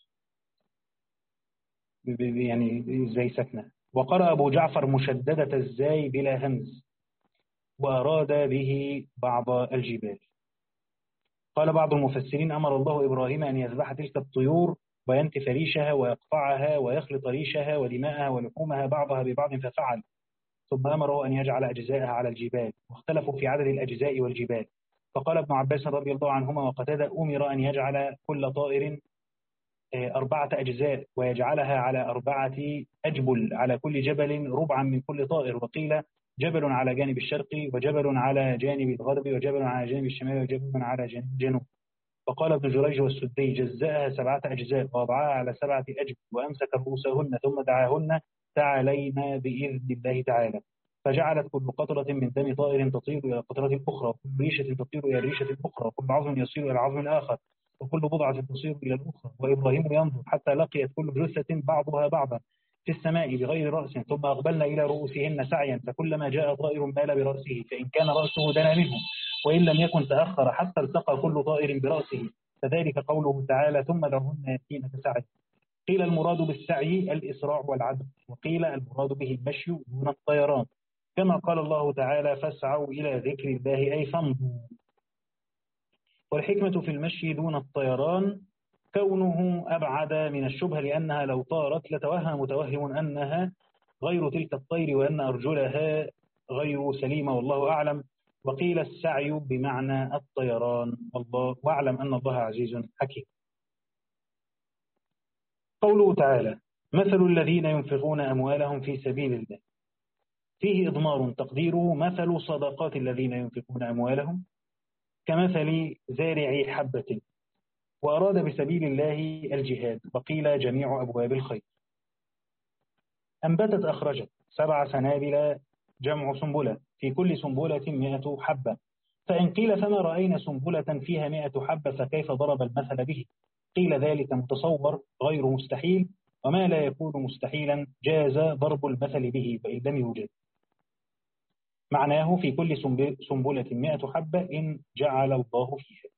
يعني زي سكنة. وقرأ أبو جعفر مشددة الزاي بلا همز، وأراد به بعض الجبال. قال بعض المفسرين: أمر الله إبراهيم أن يذبح تلك الطيور وينتف ريشها ويقطعها ويخلط ريشها ودماءها ولحومها بعضها ببعض، ففعل. ثم أمره أن يجعل أجزاءها على الجبال، واختلفوا في عدد الأجزاء والجبال. فقال ابن عباس رضي الله عنهما وقتادة: أمر أن يجعل كل طائر أربعة أجزاء ويجعلها على أربعة أجبل، على كل جبل ربعا من كل طائر. وقيل: جبل على جانب الشرق، وجبل على جانب الغرب، وجبل على جانب الشمال، وجبل على جانب الجنوب. فقال ابن جريج والسدي: جزاها سبعة أجزاء ووضعها على سبعة أجبل، وأمسك رؤوسهن ثم دعاهن: تعالينا بإذن الله تعالى. فجعلت كل قطرة من دم طائر تطير إلى القطرة الأخرى، وكل ريشة تطير إلى الريشة الأخرى، وكل عظم يصير إلى العظم الآخر، وكل بضعة تصير إلى الأخرى. وإبراهيم ينظر حتى لقيت كل جثة بعضها بعضا في السماء بغير رأس، ثم أقبلنا إلى رؤوسهن سعيا، فكلما جاء طائر مال برأسه، فإن كان رأسه دنا منه، وإن لم يكن تأخر حتى التقى كل طائر برأسه. فذلك قوله تعالى: ثم دعهن يأتينك سعي. قيل المراد بالسعي الإسراع والعدل، وقيل المراد به المشي دون الطيران، كما قال الله تعالى: فاسعوا إلى ذكر الله أي فامضوا. والحكمة في المشي دون الطيران كونه أبعد من الشبهة، لأنها لو طارت لتوهم متوهم أنها غير تلك الطير وأن أرجلها غير سليمة، والله أعلم. وقيل السعي بمعنى الطيران، والله واعلم أن الله عزيز حكيم. قوله تعالى: مثل الذين ينفقون أموالهم في سبيل الله فيه إضمار تقديره مثل صدقات الذين ينفقون أموالهم كمثل زارع حبة وأراد بسبيل الله الجهاد وقيل جميع أبواب الخير. أنبتت أخرجت سبع سنابل جمع سنبلة في كل سنبلة مئة حبة، فإن قيل فما رأينا سنبلة فيها مئة حبة فكيف ضرب المثل به؟ قيل ذلك متصور غير مستحيل، وما لا يكون مستحيلا جاز ضرب المثل به وإن لم يوجد. معناه في كل سنبلة مئة حبة إن جعل الله فيها.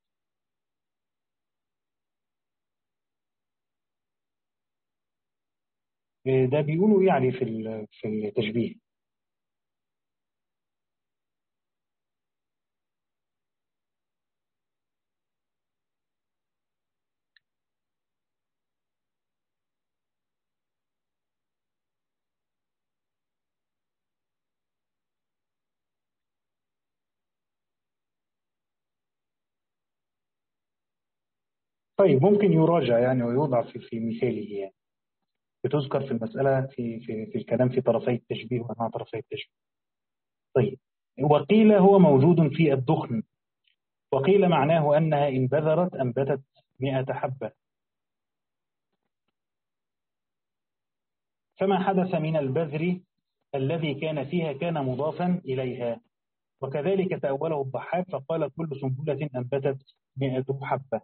ده بيقولوا يعني في في التشبيه. طيب ممكن يراجع يعني ويوضع في في مثاله يعني، بتذكر في المسألة في في في الكلام في طرفي التشبيه وأنواع طرفي التشبيه. طيب وقيل هو موجود في الدخن، وقيل معناه أنها إن بذرت أنبتت مئة حبة، فما حدث من البذر الذي كان فيها كان مضافا إليها. وكذلك تأوله الضحاك فقال كل سنبلة أنبتت مئة حبة.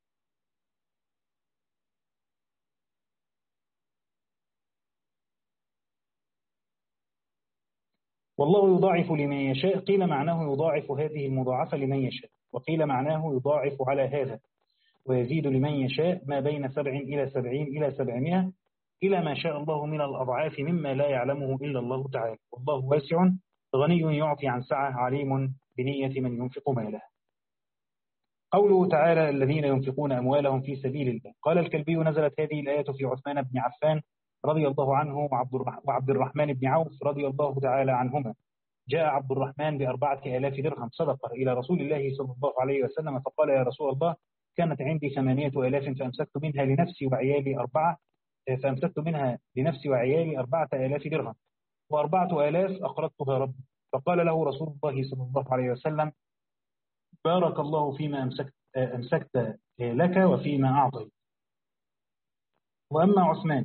والله يضاعف لمن يشاء، قيل معناه يضاعف هذه المضاعفة لمن يشاء، وقيل معناه يضاعف على هذا ويزيد لمن يشاء ما بين سبع إلى سبعين إلى سبعمائة إلى ما شاء الله من الأضعاف مما لا يعلمه إلا الله تعالى، والله واسع غني يعطي عن سعة عليم بنية من ينفق ماله. قوله تعالى الذين ينفقون أموالهم في سبيل الله. قال الكلبي نزلت هذه الآية في عثمان بن عفان رضي الله عنه وعبد الرحمن بن عوف رضي الله تعالى عنهما. جاء عبد الرحمن بأربعة آلاف درهم صدقة إلى رسول الله صلى الله عليه وسلم فقال يا رسول الله كانت عندي ثمانية آلاف فأمسكت منها لنفسي وعيالي أربعة فأمسكت منها لنفسي وعيالي أربعة آلاف درهم وأربعة آلاف أقرضتها ربي. فقال له رسول الله صلى الله عليه وسلم بارك الله فيما أمسكت, أمسكت لك وفيما أعطيت. وأما عثمان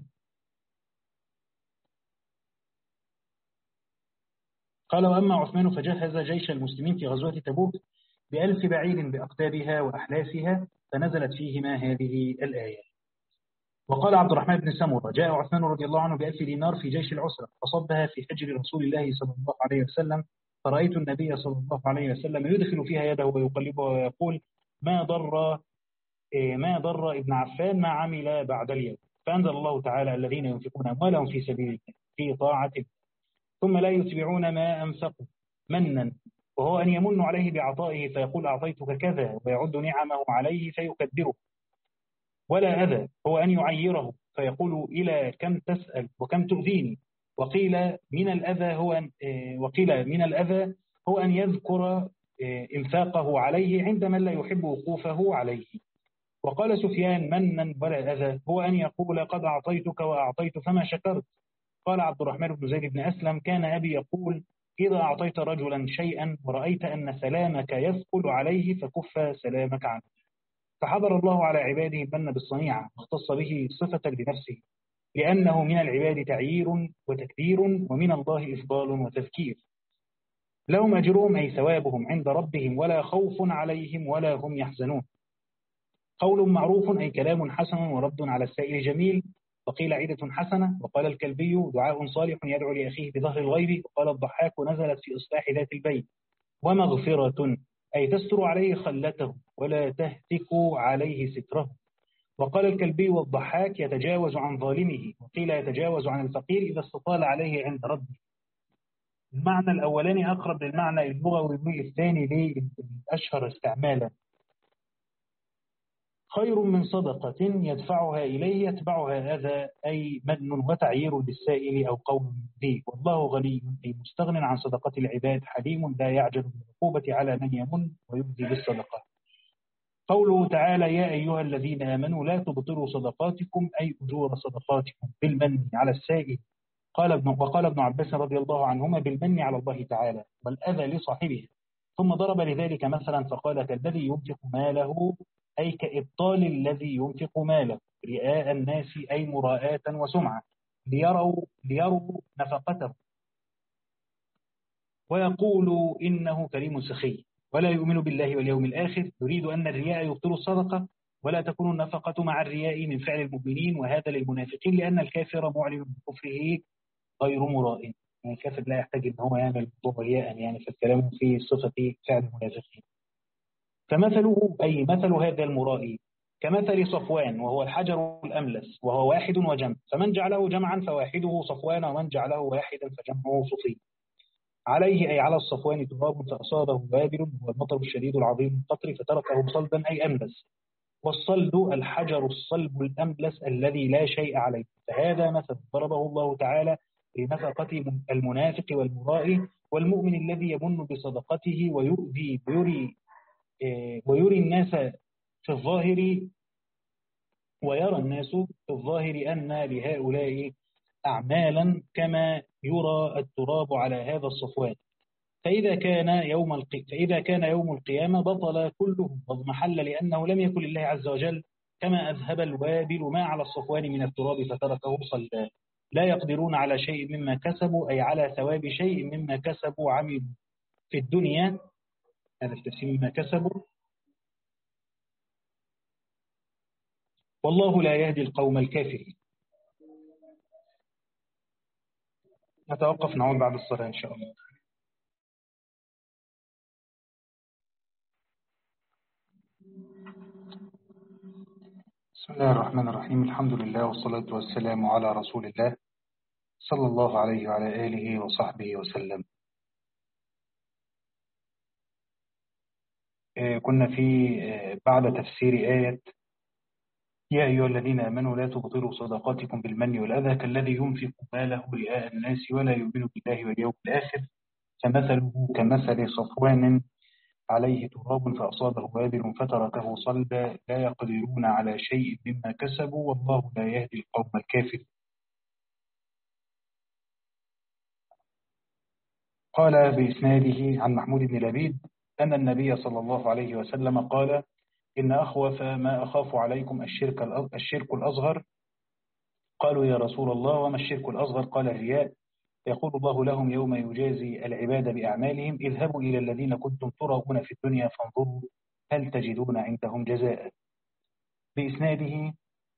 قال وأما عثمان فجهز جيش المسلمين في غزوة تبوك بألف بعير بأقتابها وأحلاسها فنزلت فيهما هذه الآية. وقال عبد الرحمن بن سمرة جاء عثمان رضي الله عنه بألف دينار في جيش العسرة فصبها في حجر رسول الله صلى الله عليه وسلم فرأيت النبي صلى الله عليه وسلم يدخل فيها يده ويقلبها ويقول ما ضر ما ضر ابن عفان ما عمل بعد اليوم. فأنزل الله تعالى الذين ينفقون أموالهم في سبيل الله في طاعة ثم لا يتبعون ما أنفقوا منا وهو أن يمن عليه بعطائه فيقول أعطيتك كذا ويعد نعمه عليه فيكدره. ولا أذى هو أن يعيره فيقول إلى كم تسأل وكم تؤذيني. وقيل من الأذى هو أن وقيل من الأذى هو أن يذكر إنفاقه عليه عند من لا يحب وقوفه عليه. وقال سفيان منا ولا أذى هو أن يقول قد أعطيتك وأعطيت فما شكرت. قال عبد الرحمن بن زيد بن أسلم كان أبي يقول إذا أعطيت رجلا شيئا ورأيت أن سلامك يثقل عليه فكف سلامك عنه. فحضر الله على عباده المن بالصنيعة واختص به صفة لنفسه لأنه من العباد تعيير وتكبير ومن الله إفضال وتذكير. لهم أجرهم أي ثوابهم عند ربهم ولا خوف عليهم ولا هم يحزنون. قول معروف أي كلام حسن ورد على السائل جميل. وقيل عيدة حسنة. وقال الكلبي دعاء صالح يدعو لأخيه بظهر الغيب. وقال الضحاك نزلت في إصلاح ذات البيت. ومغفرة أي تستر عليه خلته ولا تهتك عليه ستره. وقال الكلبي والضحاك يتجاوز عن ظالمه. وقيل يتجاوز عن الفقير إذا استطال عليه عند ربه. المعنى الأولاني أقرب للمعنى اللغوي الثاني للأشهر استعمالا. خير من صدقة يدفعها إليه يتبعها أذى أي من وتعيير للسائل أو قول ذي. والله غني أي مستغن عن صدقة العباد حليم لا يعجل بالعقوبة على من يمن ويبدي بالصدقة. قوله تعالى يا أيها الذين آمنوا لا تبطلوا صدقاتكم أي أجور صدقاتكم بالمن على السائل قال ابن وقال ابن عباس رضي الله عنهما بالمن على الله تعالى والأذى لصاحبه، ثم ضرب لذلك مثلا فقال كالذي ينفق ماله، أي كإبطال الذي ينفق ماله رئاء الناس، أي مراءة وسمعة، ليروا, ليروا نفقته ويقول إنه كريم سخي، ولا يؤمن بالله واليوم الآخر، يريد أن الرياء يبطل الصدقة، ولا تكون النفقة مع الرياء من فعل المؤمنين، وهذا للمنافقين لأن الكافر معلن بكفره غير مراء. يعني الكافر لا يحتاج أن هو يعمل رياء، يعني في الكلام في صفة فعل المنافقين. فمثله أي مثل هذا المرائي كمثل صفوان، وهو الحجر الأملس، وهو واحد وجمع، فمن جعله جمعا فواحده صفوان، ومن جعله واحدا فجمعه صفي. عليه أي على الصفوان تراب فأصابه وابل، هو المطر الشديد العظيم القطر، فتركه صلبا أي أملس. والصلد الحجر الصلب الأملس الذي لا شيء عليه. فهذا مثل ضربه الله تعالى لنفقة المنافق والمرائي، والمؤمن الذي يمن بصدقته ويؤذي ويري ويري الناس في الظاهر ويرى الناس في الظاهر أن لهؤلاء أعمالا كما يرى التراب على هذا الصفوان. فإذا كان يوم الق... فإذا كان يوم القيامة بطل كله واضمحل، لأنه لم يكن لله عز وجل، كما أذهب الوابل ما على الصفوان من التراب فتركه صلدا. لا يقدرون على شيء مما كسبوا، أي على ثواب شيء مما كسبوا عملوا في الدنيا. هذا في تفسير مما كسبوا. والله لا يهدي القوم الكافرين. نتوقف، نعود بعد الصلاة إن شاء الله. بسم الله الرحمن الرحيم. الحمد لله والصلاة والسلام على رسول الله صلى الله عليه وعلى آله وصحبه وسلم. كنا في بعد تفسير آية يا أيها الذين آمنوا لا تبطلوا صدقاتكم بالمن والأذى كالذي ينفق ماله رئاء الناس ولا يؤمن بالله واليوم الآخر، فمثله كمثل صفوان عليه تراب فأصابه وابل فتركه صلبا، لا يقدرون على شيء مما كسبوا والله لا يهدي القوم الكافرين. قال بإسناده عن محمود بن لبيد أن النبي صلى الله عليه وسلم قال إن أخوف ما أخاف عليكم الشرك الشرك الأصغر. قالوا يا رسول الله وما الشرك الأصغر؟ قال الرياء. يقول الله لهم يوم يجازي العباد بأعمالهم اذهبوا إلى الذين كنتم تراؤون في الدنيا فانظروا هل تجدون عندهم جزاء. بإسناده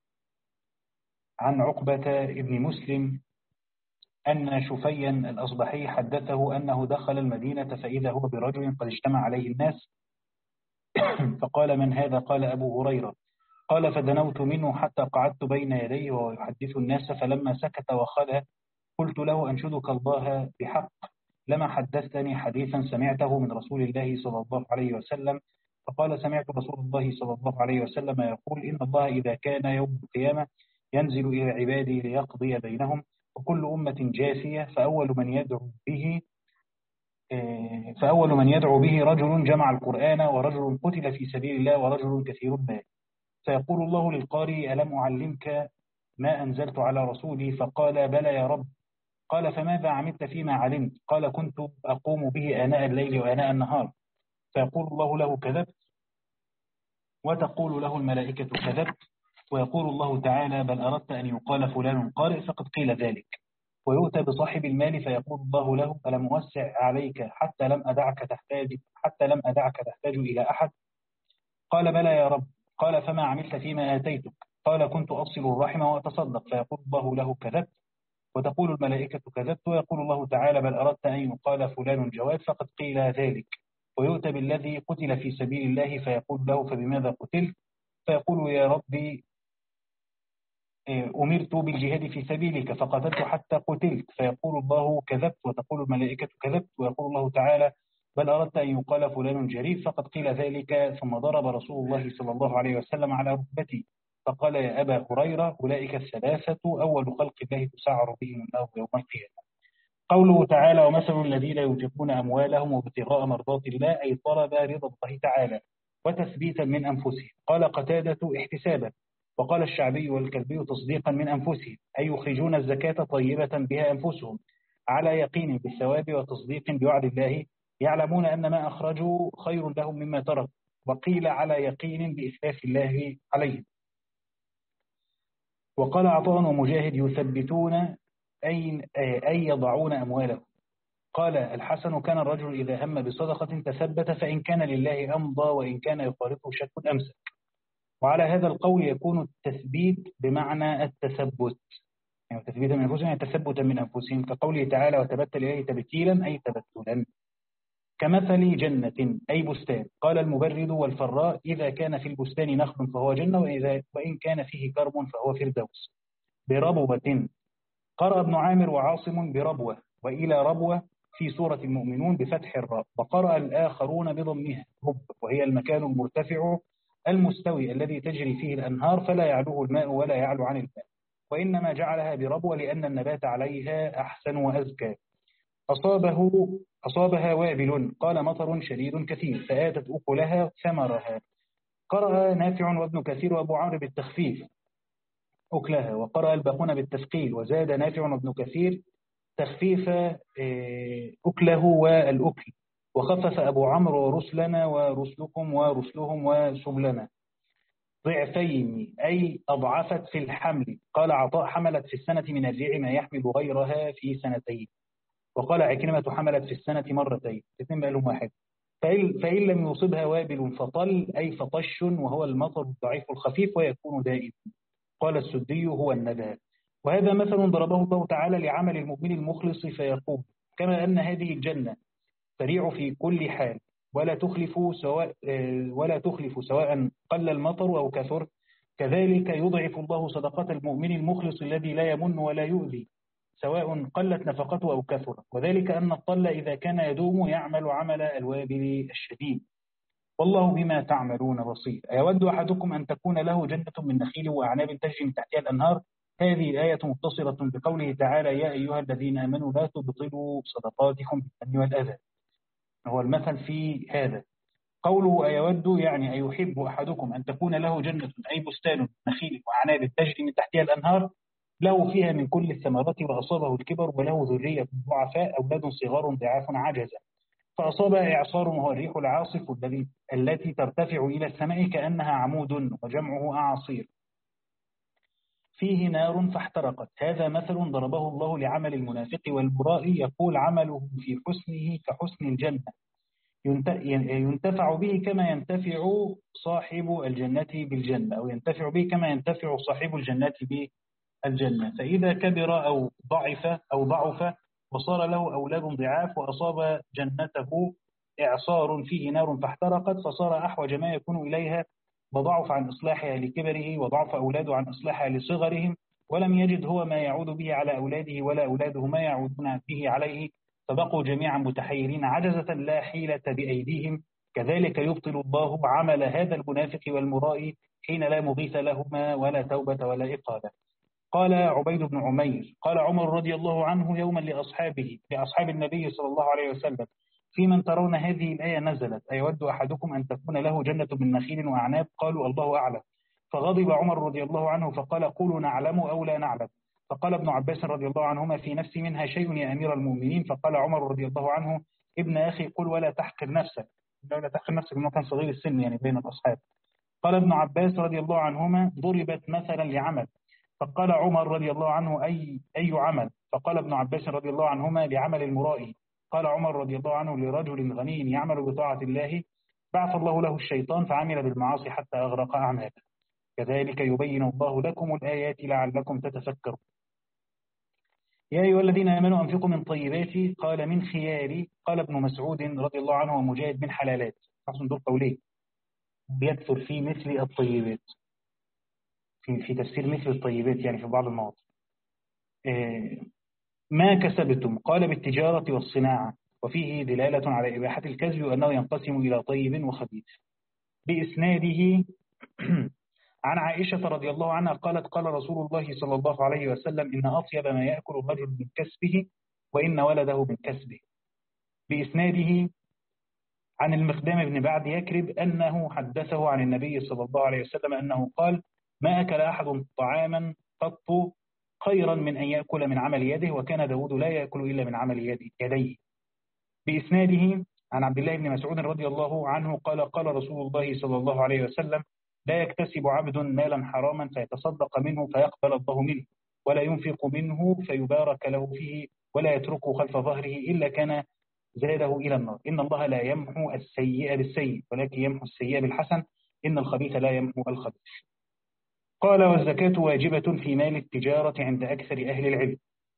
عن عقبة ابن مسلم أن شفيا الأصبحي حدثه أنه دخل المدينة فإذا هو برجل قد اجتمع عليه الناس فقال من هذا؟ قال أبو هريرة. قال فدنوت منه حتى قعدت بين يديه وهو يحدث الناس، فلما سكت وخلى قلت له أنشدك الله بحق لما حدثتني حديثا سمعته من رسول الله صلى الله عليه وسلم. فقال سمعت رسول الله صلى الله عليه وسلم يقول إن الله إذا كان يوم القيامة ينزل إلى عباده ليقضي بينهم وكل أمة جاثية، فأول من يدعو به فأول من يدعو به رجل جمع القرآن ورجل قتل في سبيل الله ورجل كثير المال، فيقول الله للقارئ ألم أعلمك ما أنزلت على رسولي؟ فقال بلى يا رب. قال فماذا عملت فيما علمت؟ قال كنت أقوم به آناء الليل وآناء النهار. فيقول الله له كذبت، وتقول له الملائكة كذبت، ويقول الله تعالى بل أردت أن يقال فلان قارئ فقد قيل ذلك. ويؤتى بصاحب المال فيقول الله له ألم أوسع عليك حتى لم أدعك تحتاج حتى لم أدعك تحتاج إلى أحد؟ قال بلى يا رب. قال فما عملت فيما آتيتك؟ قال كنت أصل الرحم وأتصدق. فيقول الله له كذبت، وتقول الملائكة كذبت، ويقول الله تعالى بل أردت أن يقال فلان جواد فقد قيل ذلك. ويؤتى بالذي قتل في سبيل الله فيقول له فبماذا قتلت؟ فيقول يا ربي أمرت بالجهاد في سبيلك فقتلت حتى قتلت. فيقول الله كذبت، وتقول الملائكة كذبت، ويقول الله تعالى بل أردت أن يقال فلان جرير فقد قيل ذلك. ثم ضرب رسول الله صلى الله عليه وسلم على ركبتي فقال يا أبا هريرة أولئك الثلاثة أول خلق الله تسعر بهم النار يوم القيامة. قوله تعالى ومثل الذين ينفقون أموالهم ابتغاء مرضات الله، أي طلب رضا الله تعالى وتثبيتا من أنفسهم. قال قتادة احتسابا، وقال الشعبي والكلبي تصديقا من أنفسهم، أي يخرجون الزكاة طيبة بها أنفسهم على يقين بالثواب وتصديق بوعد الله، يعلمون أن ما أخرجوا خير لهم مما ترك، وقيل على يقين بإثلاث الله عليهم. وقال عطاء ومجاهد يثبتون أي, أي يضعون أموالهم. قال الحسن كان الرجل إذا هم بصدقة تثبت، فإن كان لله أمضى وإن كان يخالطه شك أمسك. وعلى هذا القول يكون التثبيت بمعنى التثبت، يعني تثبيتا من أنفسهم يعني تثبتا من أنفسهم، كقوله تعالى وتبتل إليه تبتيلا أي تبتلا. كمثل جنة أي بستان. قال المبرد والفراء إذا كان في البستان نخل فهو جنة، وإذا وإن كان فيه كرم فهو فردوس. بربوة. قرأ ابن عامر وعاصم بربوة وإلى ربوة في سورة المؤمنون بفتح الراء، وقرأ الآخرون بضمها رب، وهي المكان المرتفع المستوي الذي تجري فيه الأنهار فلا يعلوه الماء ولا يعلو عن الماء، وإنما جعلها بربوة لأن النبات عليها أحسن وأزكى. أصابه أصابها وابل. قال مطر شديد كثير فآتت أكلها ثمرها. قرأ نافع وابن كثير وأبو عمرو بالتخفيف أكلها، وقرأ الباقون بالتثقيل، وزاد نافع وابن كثير تخفيف أكله والأكل، وخفف أبو عمرو ورسلنا ورسلكم ورسلهم وسبلنا. ضعفين أي أضعفت في الحمل. قال عطاء حملت في السنة من الريع ما يحمل غيرها في سنتين. وقال عكرمة حملت في السنة مرتين، اثنين بقالهم واحد. فإن, فإن لم يصبها وابل فطل أي فطش، وهو المطر الضعيف الخفيف ويكون دائم. قال السدي هو الندى. وهذا مثل ضربه الله تعالى لعمل المؤمن المخلص فيقول كما أن هذه الجنة تريع في كل حال ولا تخلف سواء ولا تخلف سواء قل المطر أو كثر، كذلك يضعف الله صدقات المؤمن المخلص الذي لا يمن ولا يؤذي سواء قلت نفقته أو كثر، وذلك أن الطل إذا كان يدوم يعمل عمل الوابل الشديد. والله بما تعملون بصير. أيود أحدكم أن تكون له جنة من نخيل وأعناب تجري من تحتها الأنهار. هذه الآية متصلة بقوله تعالى يا أيها الذين آمنوا لا تبطلوا صدقاتكم بالمن والأذى. هو المثل في هذا. قوله أيود يعني أيحب أحدكم أن تكون له جنة أي بستان نخيل وأعناب تجري من تحتها الأنهار له فيها من كل الثمرات وأصابه الكبر وله ذرية ضعفاء أولاد صغار ضعاف عجزا، فأصاب إعصار وهو الريح العاصف الذي التي ترتفع إلى السماء كأنها عمود وجمعه أعاصير فيه نار فاحترقت. هذا مثل ضربه الله لعمل المنافق والبراء، يقول عمله في حسنه كحسن الجنة ينتفع به كما ينتفع صاحب الجنة بالجنة، أو ينتفع به كما ينتفع صاحب الجنة بالجنة. فإذا كبر أو ضعف أو ضعف وصار له أولاد ضعاف وأصاب جنته إعصار فيه نار فاحترقت، فصار أحوج ما يكون إليها وضعف عن إصلاحها لكبره وضعف أولاده عن إصلاحها لصغرهم، ولم يجد هو ما يعود به على أولاده ولا أولاده ما يعودون به عليه، فبقوا جميعا متحيرين عجزة لا حيلة بأيديهم. كذلك يبطل الله عمل هذا المنافق والمرائي حين لا مغيث لهما ولا توبة ولا إقامة. قال عبيد بن عمير قال عمر رضي الله عنه يوما لأصحابه لأصحاب النبي صلى الله عليه وسلم في من ترون هذه الآية نزلت أيود أحدكم أن تكون له جنة من نخيل وأعناب؟ قالوا الله أعلم. فغضب عمر رضي الله عنه فقال قولوا نعلم أو لا نعلم. فقال ابن عباس رضي الله عنهما في نفسي منها شيء يا أمير المؤمنين. فقال عمر رضي الله عنه ابن أخي قل ولا تحقر نفسك، ولا تحقر نفسك إنه كان صغير السن يعني بين الأصحاب. قال ابن عباس رضي الله عنهما ضربت مثلا لعمل. فقال عمر رضي الله عنه أي, أي عمل؟ فقال ابن عباس رضي الله عنهما لعمل المرائي. قال عمر رضي الله عنه لرجل غني يعمل بطاعة الله بعث الله له الشيطان فعمل بالمعاصي حتى أغرق أعماله. كذلك يبين الله لكم الآيات لعلكم تتفكرون. يا أيها الذين آمنوا أنفقوا من طيبات. قال من خيار. قال ابن مسعود رضي الله عنه ومجاهد من حلالات. أحسن دول قوليه بيكثر في مثل الطيبات في, في تفسير مثل الطيبات يعني في بعض المواضع. إيه ما كسبتم. قال بالتجارة والصناعة، وفيه دلالة على إباحة الكسب وأنه ينقسم إلى طيب وخبيث. بإسناده عن عائشة رضي الله عنها قالت قال رسول الله صلى الله عليه وسلم إن أطيب ما يأكل الرجل من كسبه وإن ولده من كسبه. بإسناده عن المقدام بن بعد يكرب أنه حدثه عن النبي صلى الله عليه وسلم أنه قال ما أكل أحد طعاما قط خيرا من أن يأكل من عمل يده، وكان داود لا يأكل إلا من عمل يديه. بإسناده عن عبد الله بن مسعود رضي الله عنه قال قال رسول الله صلى الله عليه وسلم: لا يكتسب عبد مالا حراما فيتصدق منه فيقبل الله منه، ولا ينفق منه فيبارك له فيه، ولا يتركه خلف ظهره إلا كان زاده إلى النار. إن الله لا يمحو السيئة بالسيء، ولكن يمحو السيئة بالحسن، إن الخبيث لا يمحو الخبيث. قال: والزكاة واجبة في مال التجارة عند أكثر أهل العلم.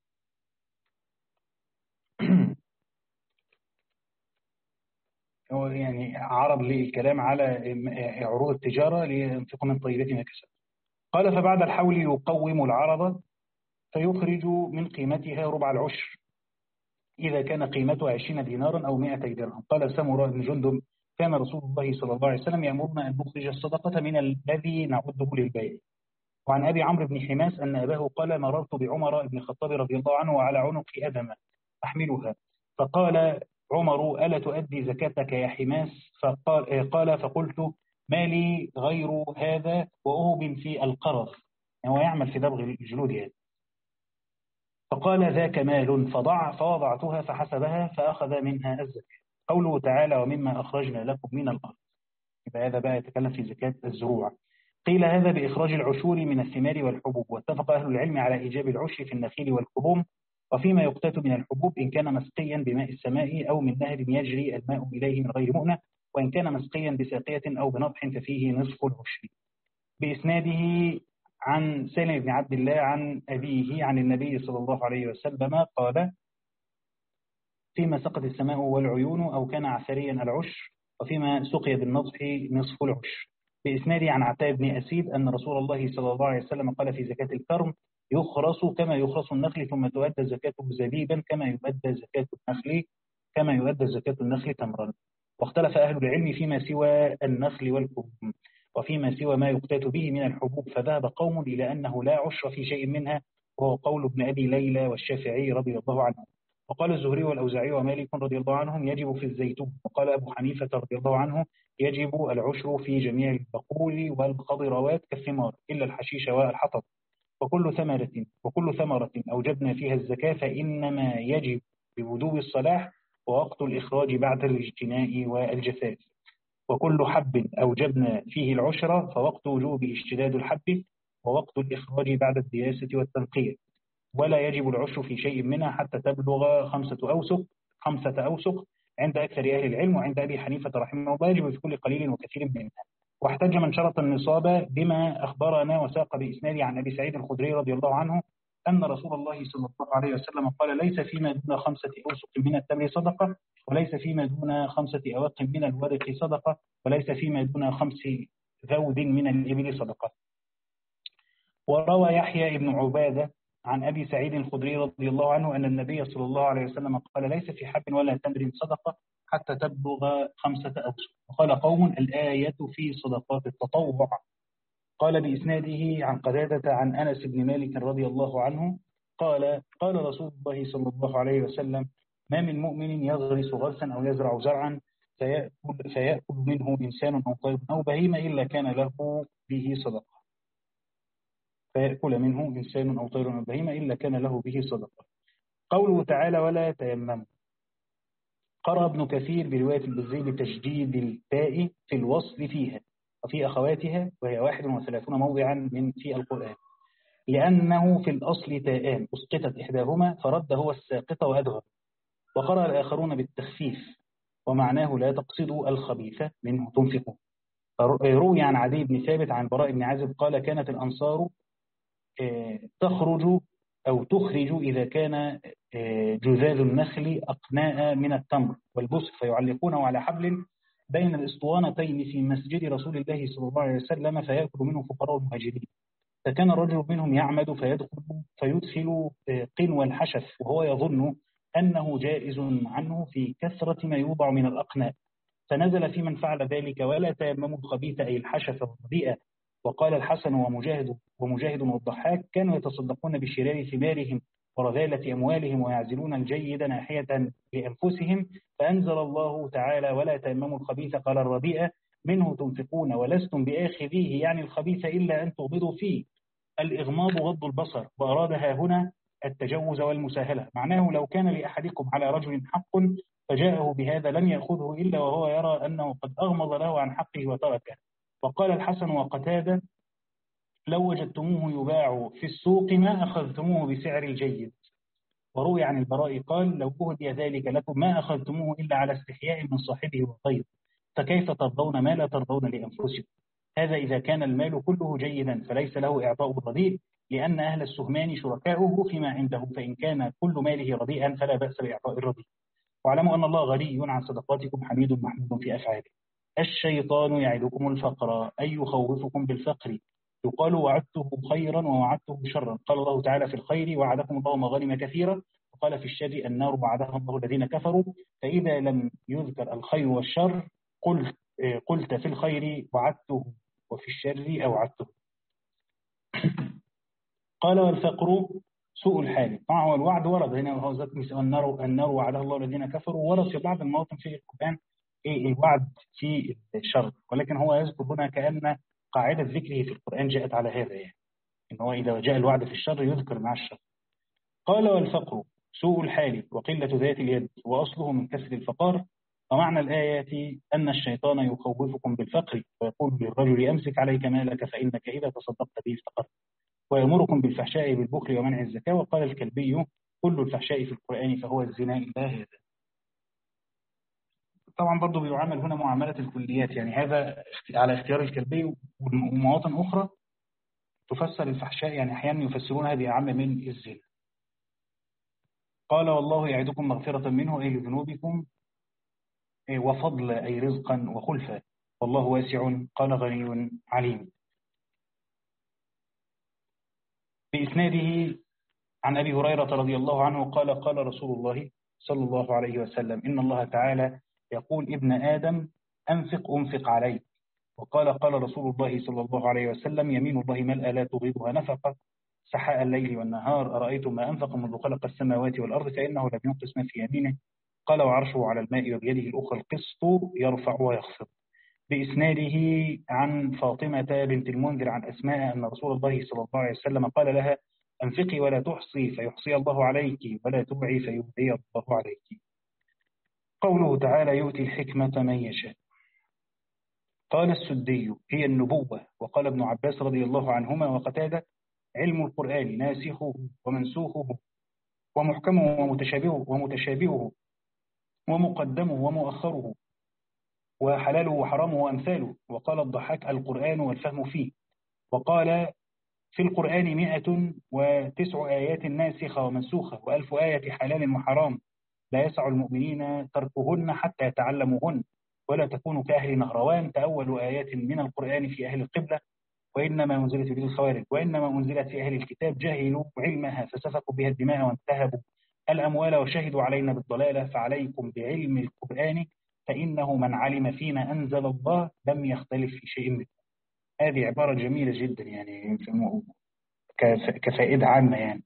يعني عرض للكلام على عروض التجارة لينفق من طيبات ما كسب. قال: فبعد الحول يقوم العرض فيخرج من قيمتها ربع العشر إذا كان قيمتها عشرين دينارا أو مائتي درهم. قال سمرة بن جندب: كان رسول الله صلى الله عليه وسلم يأمرنا أن نخرج الصدقة من الذي نعده للبيع. وعن أبي عمرو بن حماس أن أباه قال: مررت بعمر بن الخطاب رضي الله عنه وعلى عنقي أدمة أحملها، فقال عمر: ألا تؤدي زكاتك يا حماس؟ فقال قال فقلت: ما لي غير هذا وأهب في القرض، يعني هو يعمل في دبغ الجلود يعني. فقال: ذاك مال، فضع فوضعتها فحسبها فأخذ منها الزكاة. قوله تعالى: ومما أخرجنا لكم من الأرض، يبقى هذا بقى يتكلم في زكاة الزروع. قيل هذا بإخراج العشور من الثمار والحبوب، واتفق أهل العلم على إيجاب العشر في النخيل والكروم، وفيما يقتات من الحبوب إن كان مسقيا بماء السماء أو من نهر يجري الماء إليه من غير مؤنة، وإن كان مسقيا بساقية أو بنضح ففيه نصف العشر. بإسناده عن سالم بن عبد الله عن أبيه عن النبي صلى الله عليه وسلم قال: فيما سقط السماء والعيون أو كان عسريا العشر، وفيما سقي بالنضح نصف العشر. بإسناده عن عتاب بن أسيد أن رسول الله صلى الله عليه وسلم قال في زكاة الكرم: يخرص كما يخرص النخل، ثم تؤدى زكاته زبيبا كما يؤدى زكاة النخل كما يؤدى زكاة النخل تمرا. واختلف أهل العلم فيما سوى النخل والكرم وفيما سوى ما يقتات به من الحبوب، فذهب قوم إلى أنه لا عشر في شيء منها، وهو قول ابن أبي ليلى والشافعي رضي الله عنهم. وقال الزهري والأوزاعي ومالك رضي الله عنهم: يجب في الزيتون. وقال أبو حنيفة رضي الله عنه: يجب العشر في جميع البقول والخضروات كالثمار إلا الحشيش والحطب. وكل ثمرة وكل ثمرة أوجبنا فيها الزكاة فإنما يجب ببدو الصلاح ووقت الإخراج بعد الاجتناء والجفاف. وكل حب أوجبنا فيه العشر فوقت وجوبه اشتداد الحب ووقت الإخراج بعد الدياسة والتنقية. ولا يجب العشر في شيء منها حتى تبلغ خمسة أوسق خمسة أوسق عند أكثر أهل العلم، وعند أبي حنيفة رحمه الله يجب في كل قليل وكثير منها. واحتج من شرط النصاب بما أخبرنا وساق بإسناد عن أبي سعيد الخدري رضي الله عنه أن رسول الله صلى الله عليه وسلم قال: ليس فيما دون خمسة أوسق من التمر صدقة، وليس فيما دون خمسة أواق من الورق صدقة، وليس فيما دون خمس ذود من الإبل صدقة. وروى يحيى بن عبادة عن أبي سعيد الخدري رضي الله عنه أن النبي صلى الله عليه وسلم قال: ليس في حب ولا تمر صدقة حتى تبلغ خمسة أوسق. وقال قوم: الآية في صدقات التطوع. قال بإسناده عن قتادة عن أنس بن مالك رضي الله عنه قال: قال رسول الله صلى الله عليه وسلم: ما من مؤمن يغرس غرسا أو يزرع زرعا فيأكل, فيأكل منه إنسان أو طير أو بهيمة إلا كان له به صدقة فيأكل منه إنسان أو طير أو بهيمة إلا كان له به صدقة. قوله تعالى: ولا تيمموا. قرأ ابن كثير برواية البزي بتشديد التاء في الوصل فيها وفي أخواتها، وهي واحد وثلاثون موضعا من في القرآن، لأنه في الأصل تاءان أسقطت إحداهما فرد هو الساقط وأدغم. وقرأ الآخرون بالتخفيف ومعناه: لا تقصدوا الخبيث منه تنفقوا. روي عن عدي بن ثابت عن براء بن عازب قال: كانت الأنصار تخرج أو تخرج إذا كان جذاذ النخل أقناء من التمر والبسق فيعلقونه على حبل بين الاسطوانتين في مسجد رسول الله صلى الله عليه وسلم فيأكل منه فقراء المهاجرين. فكان الرجل منهم يعمد فيدخل فيدخل قنو الحشف وهو يظن أنه جائز عنه في كثرة ما يوضع من الأقناء، فنزل في من فعل ذلك: ولا تيمموا الخبيث أي الحشف والرديئة. وقال الحسن ومجاهد ومجاهد والضحاك: كانوا يتصدقون بشرار ثمارهم ورذالة أموالهم ويعزلون الجيد ناحية لأنفسهم، فأنزل الله تعالى: ولا تيمموا الخبيث. قال الربيئة: منه تنفقون ولستم بآخذيه يعني الخبيث إلا أن تغمضوا فيه. الإغماض غض البصر، وأرادها هنا التجوز والمساهلة. معناه لو كان لأحدكم على رجل حق فجاءه بهذا لم يأخذه إلا وهو يرى أنه قد أغمض له عن حقه وتركه. وقال الحسن وقتادة: لو وجدتموه يباع في السوق ما أخذتموه بسعر الجيد. وروي عن البراء قال: لو أهدي ذلك لكم ما أخذتموه إلا على استحياء من صاحبه وغيره، فكيف ترضون ما لا ترضون لأنفسكم؟ هذا إذا كان المال كله جيدا فليس له إعطاء الرديء، لأن أهل السهمان شركاؤه فيما عنده، فإن كان كل ماله رديئا فلا بأس بإعطاء الرديء. واعلموا أن الله غني عن صدقاتكم حميد محمود في أفعاله. الشيطان يعدكم الفقر أي يخوفكم بالفقر. يقال: وعدته خيرا ووعدته شرا. قال الله تعالى في الخير: وعدكم الله مغانم كثيرة. وقال في الشر: النار وعدها الله الذين كفروا. فإذا لم يذكر الخير والشر قلت قلت في الخير وعدته وفي الشر أوعدته. قال: والفقر سوء الحال. طبعا هو الوعد ورد هنا وهو ذكر النار النار وعدها الله الذين كفروا، ورد في بعض المواطن في القرآن ايه الوعد في الشر، ولكن هو يذكر هنا كأن قاعدة ذكره في القرآن جاءت على هذا، يعني إن هو إذا جاء الوعد في الشر يذكر مع الشر. قال: والفقر سوء الحال وقلة ذات اليد، وأصله من كسر الفقار. ومعنى الآية أن الشيطان يخوفكم بالفقر ويقول للرجل: أمسك عليك مالك فإنك إذا تصدقت به افتقرت، ويأمركم بالفحشاء بالبخل ومنع الزكاة. وقال الكلبي: كل الفحشاء في القرآن فهو الزنا إلا هذا. طبعا برضو بيعامل هنا معاملة الكليات، يعني هذا على اختيار الكلبي، ومواطن أخرى تفسر الفحشاء، يعني أحيانا يفسرون هذه أعم من الزنا. قال: والله يعدكم مغفرة منه أي لذنوبكم، وفضل أي رزقا وخلفا، والله واسع قال غني عليم. بإسناده عن أبي هريرة رضي الله عنه قال: قال رسول الله صلى الله عليه وسلم: إن الله تعالى يقول: ابن آدم أنفق أنفق عليك. وقال: قال رسول الله صلى الله عليه وسلم: يمين الله ملأ لا تغيضها نفقة سحاء الليل والنهار، أرأيتم ما أنفق منذ خلق السماوات والأرض فإنه لم ينقص ما في يمينه. قال: وعرشه على الماء وبيده الأخرى القسط يرفع ويخفض. بإسناده عن فاطمة بنت المنذر عن أسماء أن رسول الله صلى الله عليه وسلم قال لها: أنفقي ولا تحصي فيحصي الله عليك، ولا تبعي فيبعي الله عليك. قوله تعالى: يؤتي الحكمة من يشاء. قال السدي: هي النبوة. وقال ابن عباس رضي الله عنهما وقتادة: علم القرآن ناسخه ومنسوخه ومحكمه ومتشابهه ومتشابهه ومقدمه ومؤخره وحلاله وحرامه وأمثاله. وقال الضحاك: القرآن والفهم فيه. وقال: في القرآن مئة وتسع آيات ناسخة ومنسوخة وألف آية حلال وحرام، لا يسع المؤمنين تركهن حتى يتعلموهن، ولا تكون كأهل نهروان تأول آيات من القرآن في أهل القبلة، وإنما أنزلت به الخوارج، وإنما أنزلت في أهل الكتاب جهلوا علمها فسفكوا بها الدماء وانتهبوا الأموال وشهدوا علينا بالضلالة، فعليكم بعلم القرآن فإنه من علم فيما أنزل الله لم يختلف في شيء منه. هذه عبارة جميلة جدا، يعني كفائدة عامة يعني.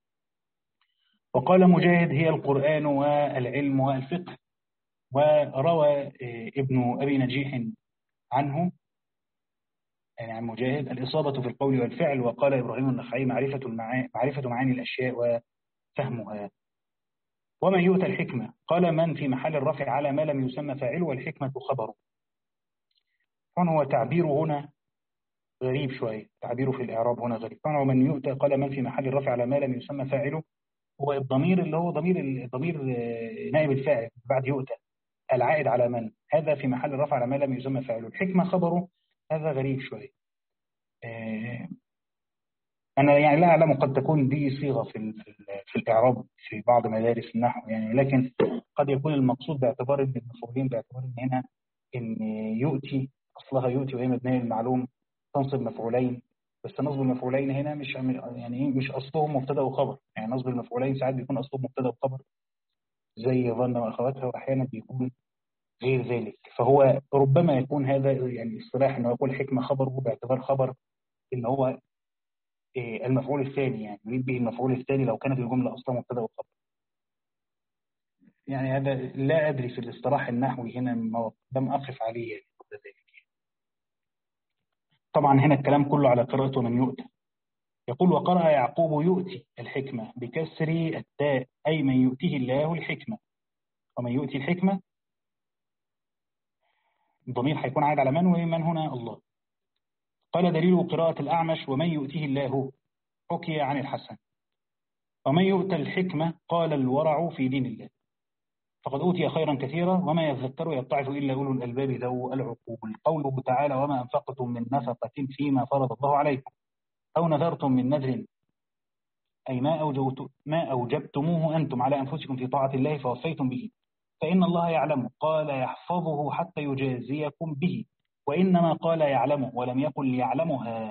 وقال مجاهد: هي القرآن والعلم والفقه. وروى ابن أبي نجيح عنه، يعني عن مجاهد: الإصابة في القول والفعل. وقال إبراهيم النخعي: معرفة المعاني معرفة معاني الأشياء وفهمها. ومن يؤتى الحكمة. قال: من في محل الرفع على ما لم يسمى فاعله، والحكمة خبره. هو تعبيره هنا غريب شوية، تعبيره في الإعراب هنا غريب. ومن يؤتى قال: من في محل الرفع على ما لم يسمى فاعله، هو الضمير اللي هو ضمير الضمير نائب الفاعل بعد يؤتى العائد على من، هذا في محل الرفع على ما لم يسمى فاعله. الحكمة خبره، هذا غريب شوية. أنا يعني لا أعلم، قد تكون دي صيغة في في الإعراب في بعض مدارس النحو يعني، لكن قد يكون المقصود باعتبار ان المفعولين، باعتبار ان هنا ان يؤتي أصلها يؤتي وهي مبنية المعلوم تنصب مفعولين، بس نصب المفعولين هنا مش يعني مش أصلهم مبتدأ وخبر، يعني نصب المفعولين ساعات بيكون أصلهم مبتدأ وخبر زي ظن وأخواتها، وأحيانا بيكون غير ذلك. فهو ربما يكون هذا يعني اصطلاح انه يقول حكمة خبره باعتبار خبر ان هو المفعول الثاني، يعني يريد به المفعول الثاني لو كانت الجملة أصلا مبتدأ وخبر. يعني هذا لا أدري في الاصطلاح النحوي هنا، لم أقف عليه يعني قبل ذلك. طبعا هنا الكلام كله على قراءة من يؤتى. يقول وقرأ يعقوب يؤتي الحكمة بكسر التاء أي من يؤتيه الله الحكمة. ومن يؤتي الحكمة الضمير هيكون عائد على من، ومن هنا الله. قال دليل قراءة الأعمش ومن يؤتيه الله حكي عن الحسن. ومن يؤتى الحكمة قال الورع في دين الله فقد أوتي خيرا كثيرا وما يذكر يتعظ إلا أولو الألباب ذو العقول. قوله تعالى وما أنفقتم من نفقة فيما فرض الله عليكم أو نذرتم من نذر أي ما أوجبت ما أوجبتموه أنتم على أنفسكم في طاعة الله فوفيتم به فإن الله يعلم. قال يحفظه حتى يجازيكم به، وإنما قال يعلمه ولم يقل يعلمها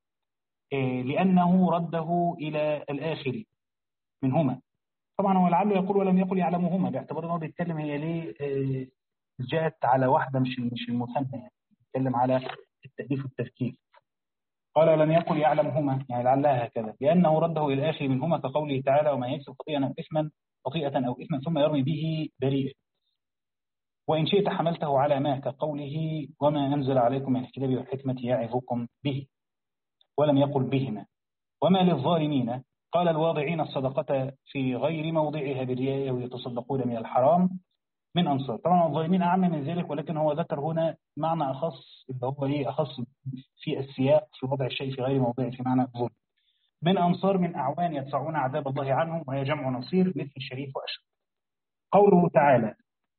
لأنه رده إلى الآخر منهما. طبعا هو لعله يقول ولم يقل يعلمهما باعتبار أنه بيتكلم هي ليه جاءت على واحدة مش مش المثنى، يعني بيتكلم على التأليف والتركيب. قال لم يقل يعلمهما يعني لعلها هكذا لأنه رده إلى الآخر منهما كقوله تعالى وما يكسب خطيئة أو إثما خطيئة أو إثما ثم يرمي به بريئا. وإن شئت حملته على ما كقوله وما أنزل عليكم من الكتاب والحكمة يعظكم به ولم يقل بهما. وما للظالمين قال الواضعين الصدقة في غير موضعها بالرياء ويتصدقون من الحرام من أنصار. طبعا الظالمين أعم من ذلك ولكن هو ذكر هنا معنى أخص اللي هو إيه أخص في السياق في وضع الشيء في غير موضعه في معنى الظلم. من أنصار من أعوان يدفعون عذاب الله عنهم وهي جمع نصير مثل الشريف وأشهر. قوله تعالى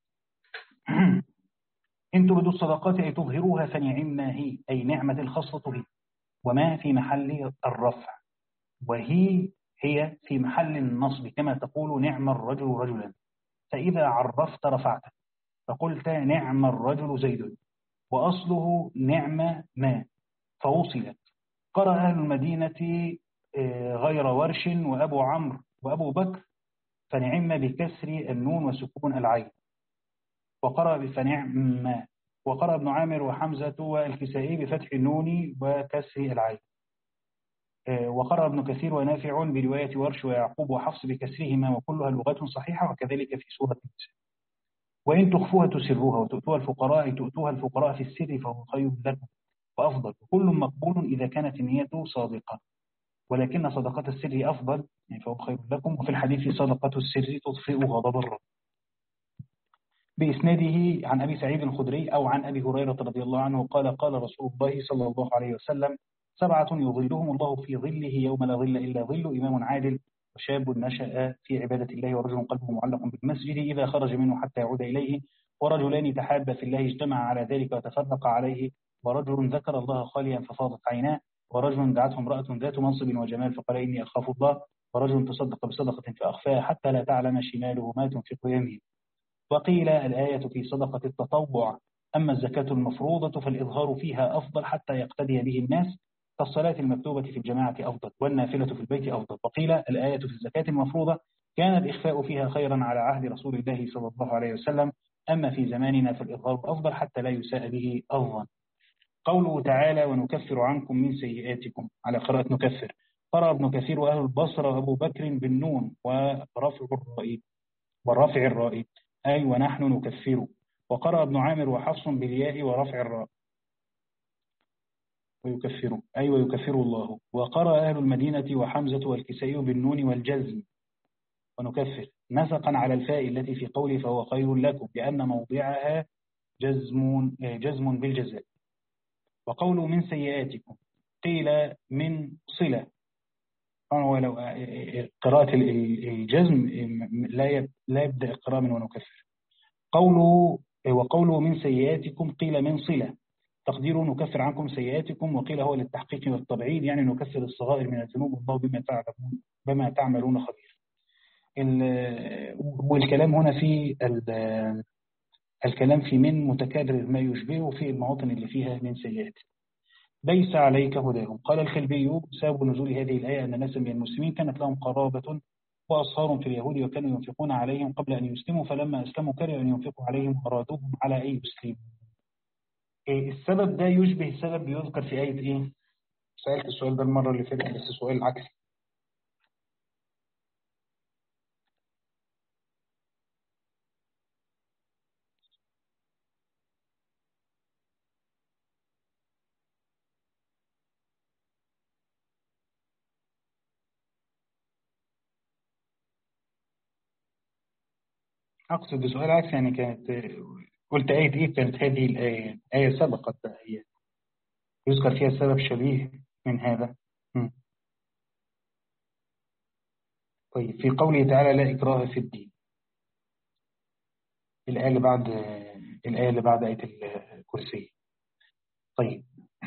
إن تبدوا الصدقات أي تظهروها فنعما هي أي نعمة الخاصة به وما في محل الرفع وهي هي في محل النصب كما تقول نعم الرجل رجلا فإذا عرفت رفعته فقلت نعم الرجل زيد وأصله نعم ما فوصلت. قرأ أهل المدينة غير ورش وأبو عمرو وأبو بكر فنعم بكسر النون وسكون العين وقرأ بفنعم. وقرأ ابن عامر وحمزة والكسائي بفتح النون وكسر العين. وقرأ ابن كثير ونافع برواية ورش ويعقوب وحفص بكسرهما وكلها لغات صحيحة وكذلك في سورة النساء. وإن تخفوها تسروها وتؤتوها الفقراء تؤتوها الفقراء في السر فهو خير لكم وأفضل وكل مقبول إذا كانت النية صادقة ولكن صدقة السر أفضل يعني فهو خير لكم. وفي الحديث صدقة السر تطفئ غضب الرب. بإسناده عن أبي سعيد الخدري أو عن أبي هريرة رضي الله عنه قال قال رسول الله صلى الله عليه وسلم سبعة يظلهم الله في ظله يوم لا ظل إلا ظل إمام عادل وشاب نشأ في عبادة الله ورجل قلبه معلق بالمسجد إذا خرج منه حتى يعود إليه ورجلان تحابا في الله اجتمع على ذلك وتفرق عليه ورجل ذكر الله خاليا ففاضت عيناه ورجل دعته امرأة ذات منصب وجمال فقال إني أخاف الله ورجل تصدق بصدقة فأخفاها حتى لا تعلم شماله ما تنفق يمينه. وقيل الآية في صدقة التطوع أما الزكاة المفروضة فالإظهار فيها أفضل حتى يقتدي به الناس كالصلاة المكتوبة في الجماعة أفضل والنافلة في البيت أفضل. وقيل الآية في الزكاة المفروضة كان الإخفاء فيها خيرا على عهد رسول الله صلى الله عليه وسلم أما في زماننا فالإظهار أفضل حتى لا يساء به الظن. قوله تعالى ونكفر عنكم من سيئاتكم على قراءة نكفر قرأ ابن كثير وأهل البصرة وأبو بكر بالنون ورفع الرائي والرفع الرائي أي ونحن نكفر. وقرأ ابن عامر وحفص بالياء ورفع الراء ويكفر أي ويكفر الله. وقرأ أهل المدينة وحمزة والكسائي بالنون والجزم ونكفر نسقا على الفاء التي في قوله فهو خير لكم لأن موضعها جزم جزم بالجزاء. وقوله من سيئاتكم قيل من صلة ولو قراءة الجزم لا لا يبدأ القراءة من ونكفر. قوله وقوله من سيئاتكم قيل من صلة تقديره نكفر عنكم سيئاتكم وقيل هو للتحقيق والتبعيد يعني نكفر الصغائر من الذنوب والله بما تعملون بما تعملون خبير. والكلام هنا في الكلام في من متكرر ما يشبهه في المواطن اللي فيها من سيئات. ليس عليك هداهم. قال الخلبي سبب نزول هذه الآية أن ناس من المسلمين كانت لهم قرابة وأصهار في اليهود وكانوا ينفقون عليهم قبل أن يسلموا فلما أسلموا كرهوا أن ينفقوا عليهم وأرادوهم على أي مسلم. إيه السبب ده يشبه السبب يذكر في آية إيه؟ سألت السؤال ده المرة اللي فاتت بس سؤال عكسي. أقصد بسؤال عكس يعني كانت، قلت آية إيه كانت هذه الآية؟ آية سبقت بقى هي يذكر فيها سبب شبيه من هذا. م. طيب في قوله تعالى لا إكراه في الدين، الآية اللي بعد الآية اللي بعد آية الكرسي. طيب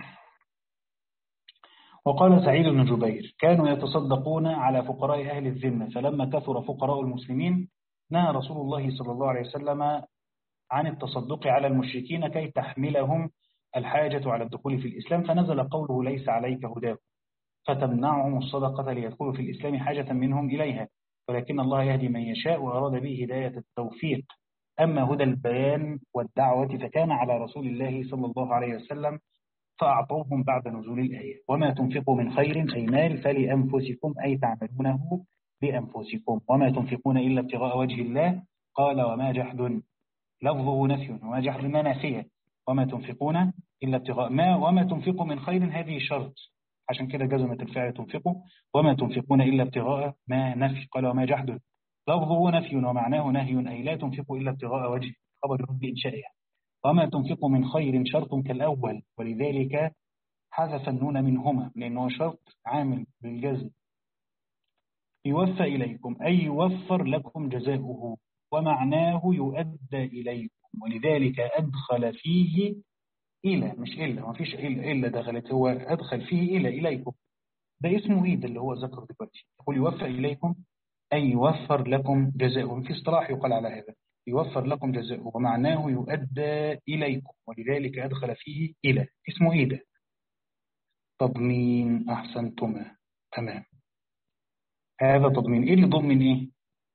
وقال سعيد بن جبير كانوا يتصدقون على فقراء أهل الذمة، فلما كثر فقراء المسلمين نهى رسول الله صلى الله عليه وسلم عن التصدق على المشركين كي تحملهم الحاجة على الدخول في الإسلام، فنزل قوله ليس عليك هداهم فتمنعهم الصدقة ليدخلوا في الإسلام حاجة منهم إليها، ولكن الله يهدي من يشاء وأراد به هداية التوفيق. أما هدى البيان والدعوة فكان على رسول الله صلى الله عليه وسلم فأعطوهم بعد نزول الآية. وما تنفقوا من خير أي مال فلأنفسكم أي تعملونه بأنفسكم، وما تنفقون إلا ابتغاء وجه الله. قال وما جحد لفظه نفي، وما جحد ما نافية، وما تنفقون إلا ابتغاء ما، وما تنفقوا من خير هذه شرط، عشان كده جزمت الفعل تنفقوا، وما تنفقون إلا ابتغاء ما نفي. قال وما جحد لفظه نفي ومعناه نهي أي لا تنفقوا إلا ابتغاء وجه، خبر رب إنشائها. وما تنفقوا من خير شرط كالأول، ولذلك حذف النون منهما لأنه شرط عامل بالجزم. يوفى إليكم أي يوفر لكم جزاؤه، ومعناه يؤدى إليكم، ولذلك أدخل فيه إلى، مش إلا، ما فيش إلا إلا دخلت، هو أدخل فيه إلى إليكم، ده اسمه إيد اللي هو ذكر دلوقتي. يقول يوفى إليكم أي يوفر لكم جزاؤه، في اصطلاح يقال على هذا يوفر لكم جزاؤه، ومعناه يؤدى إليكم، ولذلك أدخل فيه إلى، اسمه إيد. تضمين، أحسنتما، تمام. هذا تضمين، إيه اللي ضمن إيه؟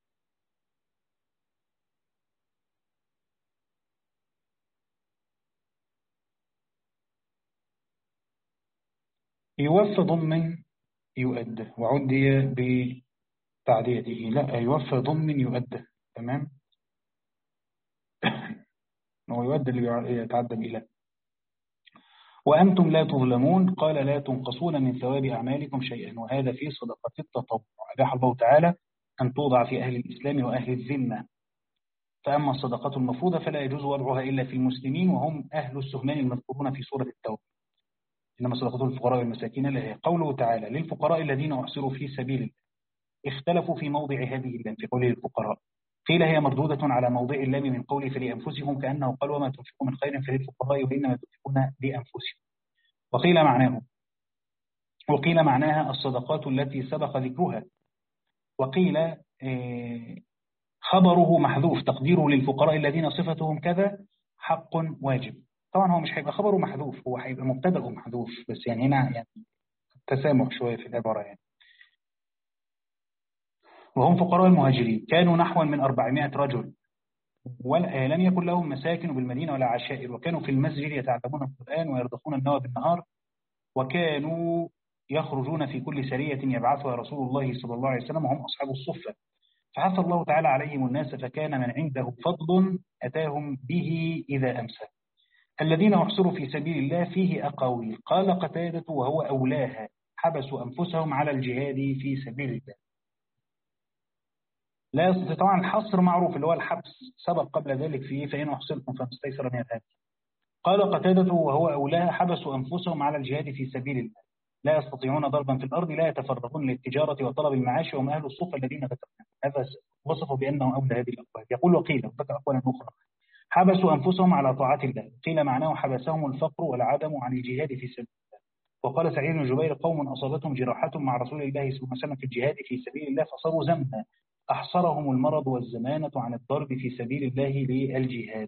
يوفى ضمن يؤدى، وعدي بتعديته، لا يوفى ضمن يؤدى، تمام. هو يؤدى اللي يتعدى إلى. وأنتم لا تظلمون، قال لا تنقصون من ثواب أعمالكم شيئا، وهذا في صدقة التطوع أباح الله تعالى أن توضع في أهل الإسلام وأهل الذمة. فأما الصدقات المفروضة فلا يجوز وضعها إلا في المسلمين وهم أهل السهمان المذكورون في سورة التوبة، إنما صدقات الفقراء والمساكين لا هي. قوله تعالى للفقراء الذين أحصروا في سبيل الله، اختلفوا في موضع هذه اللام في قوله للفقراء، قيل هي مردودة على موضع اللام من قوله فلأنفسهم، كأنه قال وما تنفقوا من خير فللفقراء وإنما تنفقون لأنفسهم. وقيل معناه وقيل معناها الصدقات التي سبق ذكرها. وقيل خبره محذوف تقديره للفقراء الذين صفتهم كذا حق واجب. طبعا هو مش هيبقى خبره محذوف، هو هيبقى مبتدأ محذوف، بس يعني هنا يعني تسامح شوية في العبارة يعني. وهم فقراء المهاجرين كانوا نحو من أربعمائة رجل، ولم يكن لهم مساكن بالمدينة ولا عشائر، وكانوا في المسجد يتعلمون القرآن ويرضخون النوى بالنهار، وكانوا يخرجون في كل سرية يبعثها رسول الله صلى الله عليه وسلم وهم أصحاب الصفة، فعث الله تعالى عليهم الناس فكان من عنده فضل أتاهم به إذا أمسى. الذين أحصروا في سبيل الله فيه أقاويل، قال قتادة وهو أولاها حبسوا أنفسهم على الجهاد في سبيل الله. لا يستطيع، طبعا الحصر معروف اللي هو الحبس سبق قبل ذلك فيه فإن أحصرتم فمستيسر من الهدي. قال قتادة وهو أولاها حبسوا أنفسهم على الجهاد في سبيل الله، لا يستطيعون ضربا في الأرض، لا يتفرغون للتجارة وطلب المعاش، وهم أهل الصفة الذين ذكرنا. هذا وصفوا بأنه أولى هذه الأقوال. يقول وقيل وذكر أقوالا أخرى حبسوا أنفسهم على طاعة الله، قيل معناه حبسهم الفقر والعدم عن الجهاد في سبيل الله. وقال سعيد بن جبير قوم أصابتهم جراحة مع رسول الله صلى الله عليه وسلم في الجهاد في سبيل الله فصاروا زمنا، أحصرهم المرض والزمانة عن الضرب في سبيل الله للجهاد.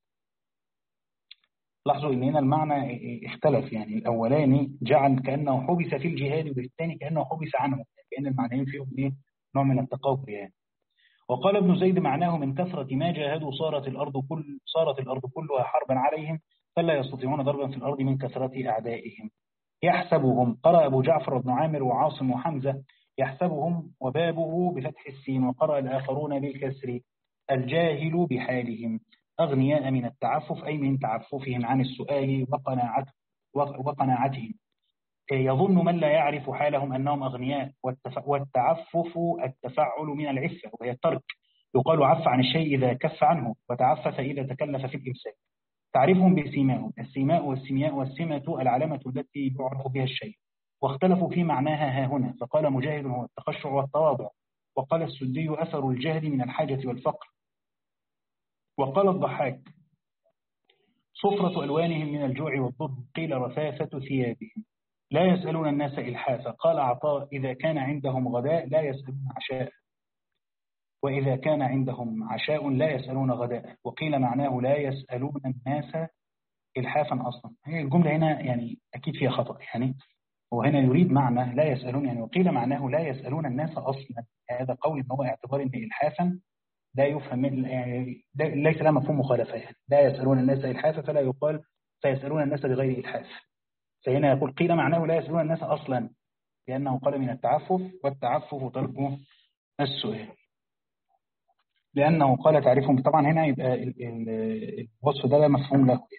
لاحظوا ان هنا المعنى اختلف، يعني الاولاني جعل كانه حبس في الجهاد، والثاني كانه حبس عنه، كان المعنيين فيهم ايه نوع من التقابل يعني. وقال ابن زيد معناه من كثرة ما جاهدوا صارت الارض كل صارت الارض كلها حربا عليهم فلا يستطيعون ضربا في الارض من كثرة اعدائهم. يحسبهم، قرأ ابو جعفر بن عامر وعاصم وحمزة يحسبهم وبابه بفتح السين، وقرأ الاخرون بالكسر. الجاهل بحالهم أغنياء من التعفف أي من تعففهم عن السؤال وقناعته وقناعتهم. يظن من لا يعرف حالهم أنهم أغنياء، والتعفف التفعل من العفة وهي الترك، يقال عف عن الشيء إذا كف عنه، وتعفف إذا تكلف في الإمساك. تعرفهم بسيماهم. السيماء والسمياء والسمة العلامة التي يعرف بها الشيء، واختلفوا في معناها ها هنا، فقال مجاهد هو التخشع والتواضع، وقال السدي أثر الجهد من الحاجة والفقر، وقال الضحاك صفرة ألوانهم من الجوع والضب، قيل رثاثة ثيابهم. لا يسألون الناس إلحافا. قال عطاء إذا كان عندهم غداء لا يسألون عشاء، وإذا كان عندهم عشاء لا يسألون غداء. وقيل معناه لا يسألون الناس إلحافا أصلا. هي الجملة هنا يعني أكيد فيها خطأ، يعني هو هنا يريد معنى لا يسألون، يعني وقيل معناه لا يسألون الناس أصلا. هذا قول إن هو اعتبار إن إلحافا لا يفهم من يعني ليس له مفهوم مخالفة، يعني لا يسألون الناس إلحافا فلا يقال فيسألون الناس بغير إلحاف. فهنا يقول قيل معناه لا يسألون الناس أصلا، لأنه قال من التعفف، والتعفف ترك السؤال. لأنه قال تعرفهم، طبعا هنا يبقى الوصف ده لا مفهوم له.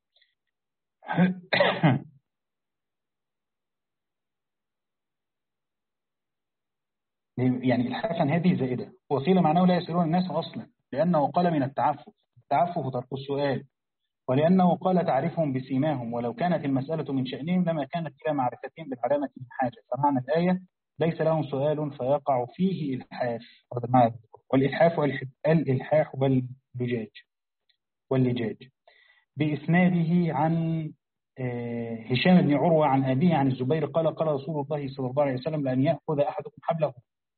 يعني الحافا هذه زائدة. وقيل معناه لا يسألون الناس أصلا لأنه قال من التعفف، التعفف ترك السؤال، ولأنه قال تعرفهم بسيماهم، ولو كانت المسألة من شأنهم لما كانت إلى معرفتهم بالعلامة من حاجة. فمعنى الآية ليس لهم سؤال فيقع فيه إلحاف. والإلحاف الإلحاح واللجاج واللجاج بإسناده عن هشام بن عروة عن أبيه عن الزبير قال قال رسول الله صلى الله عليه وسلم لأن يأخذ أحدكم حبله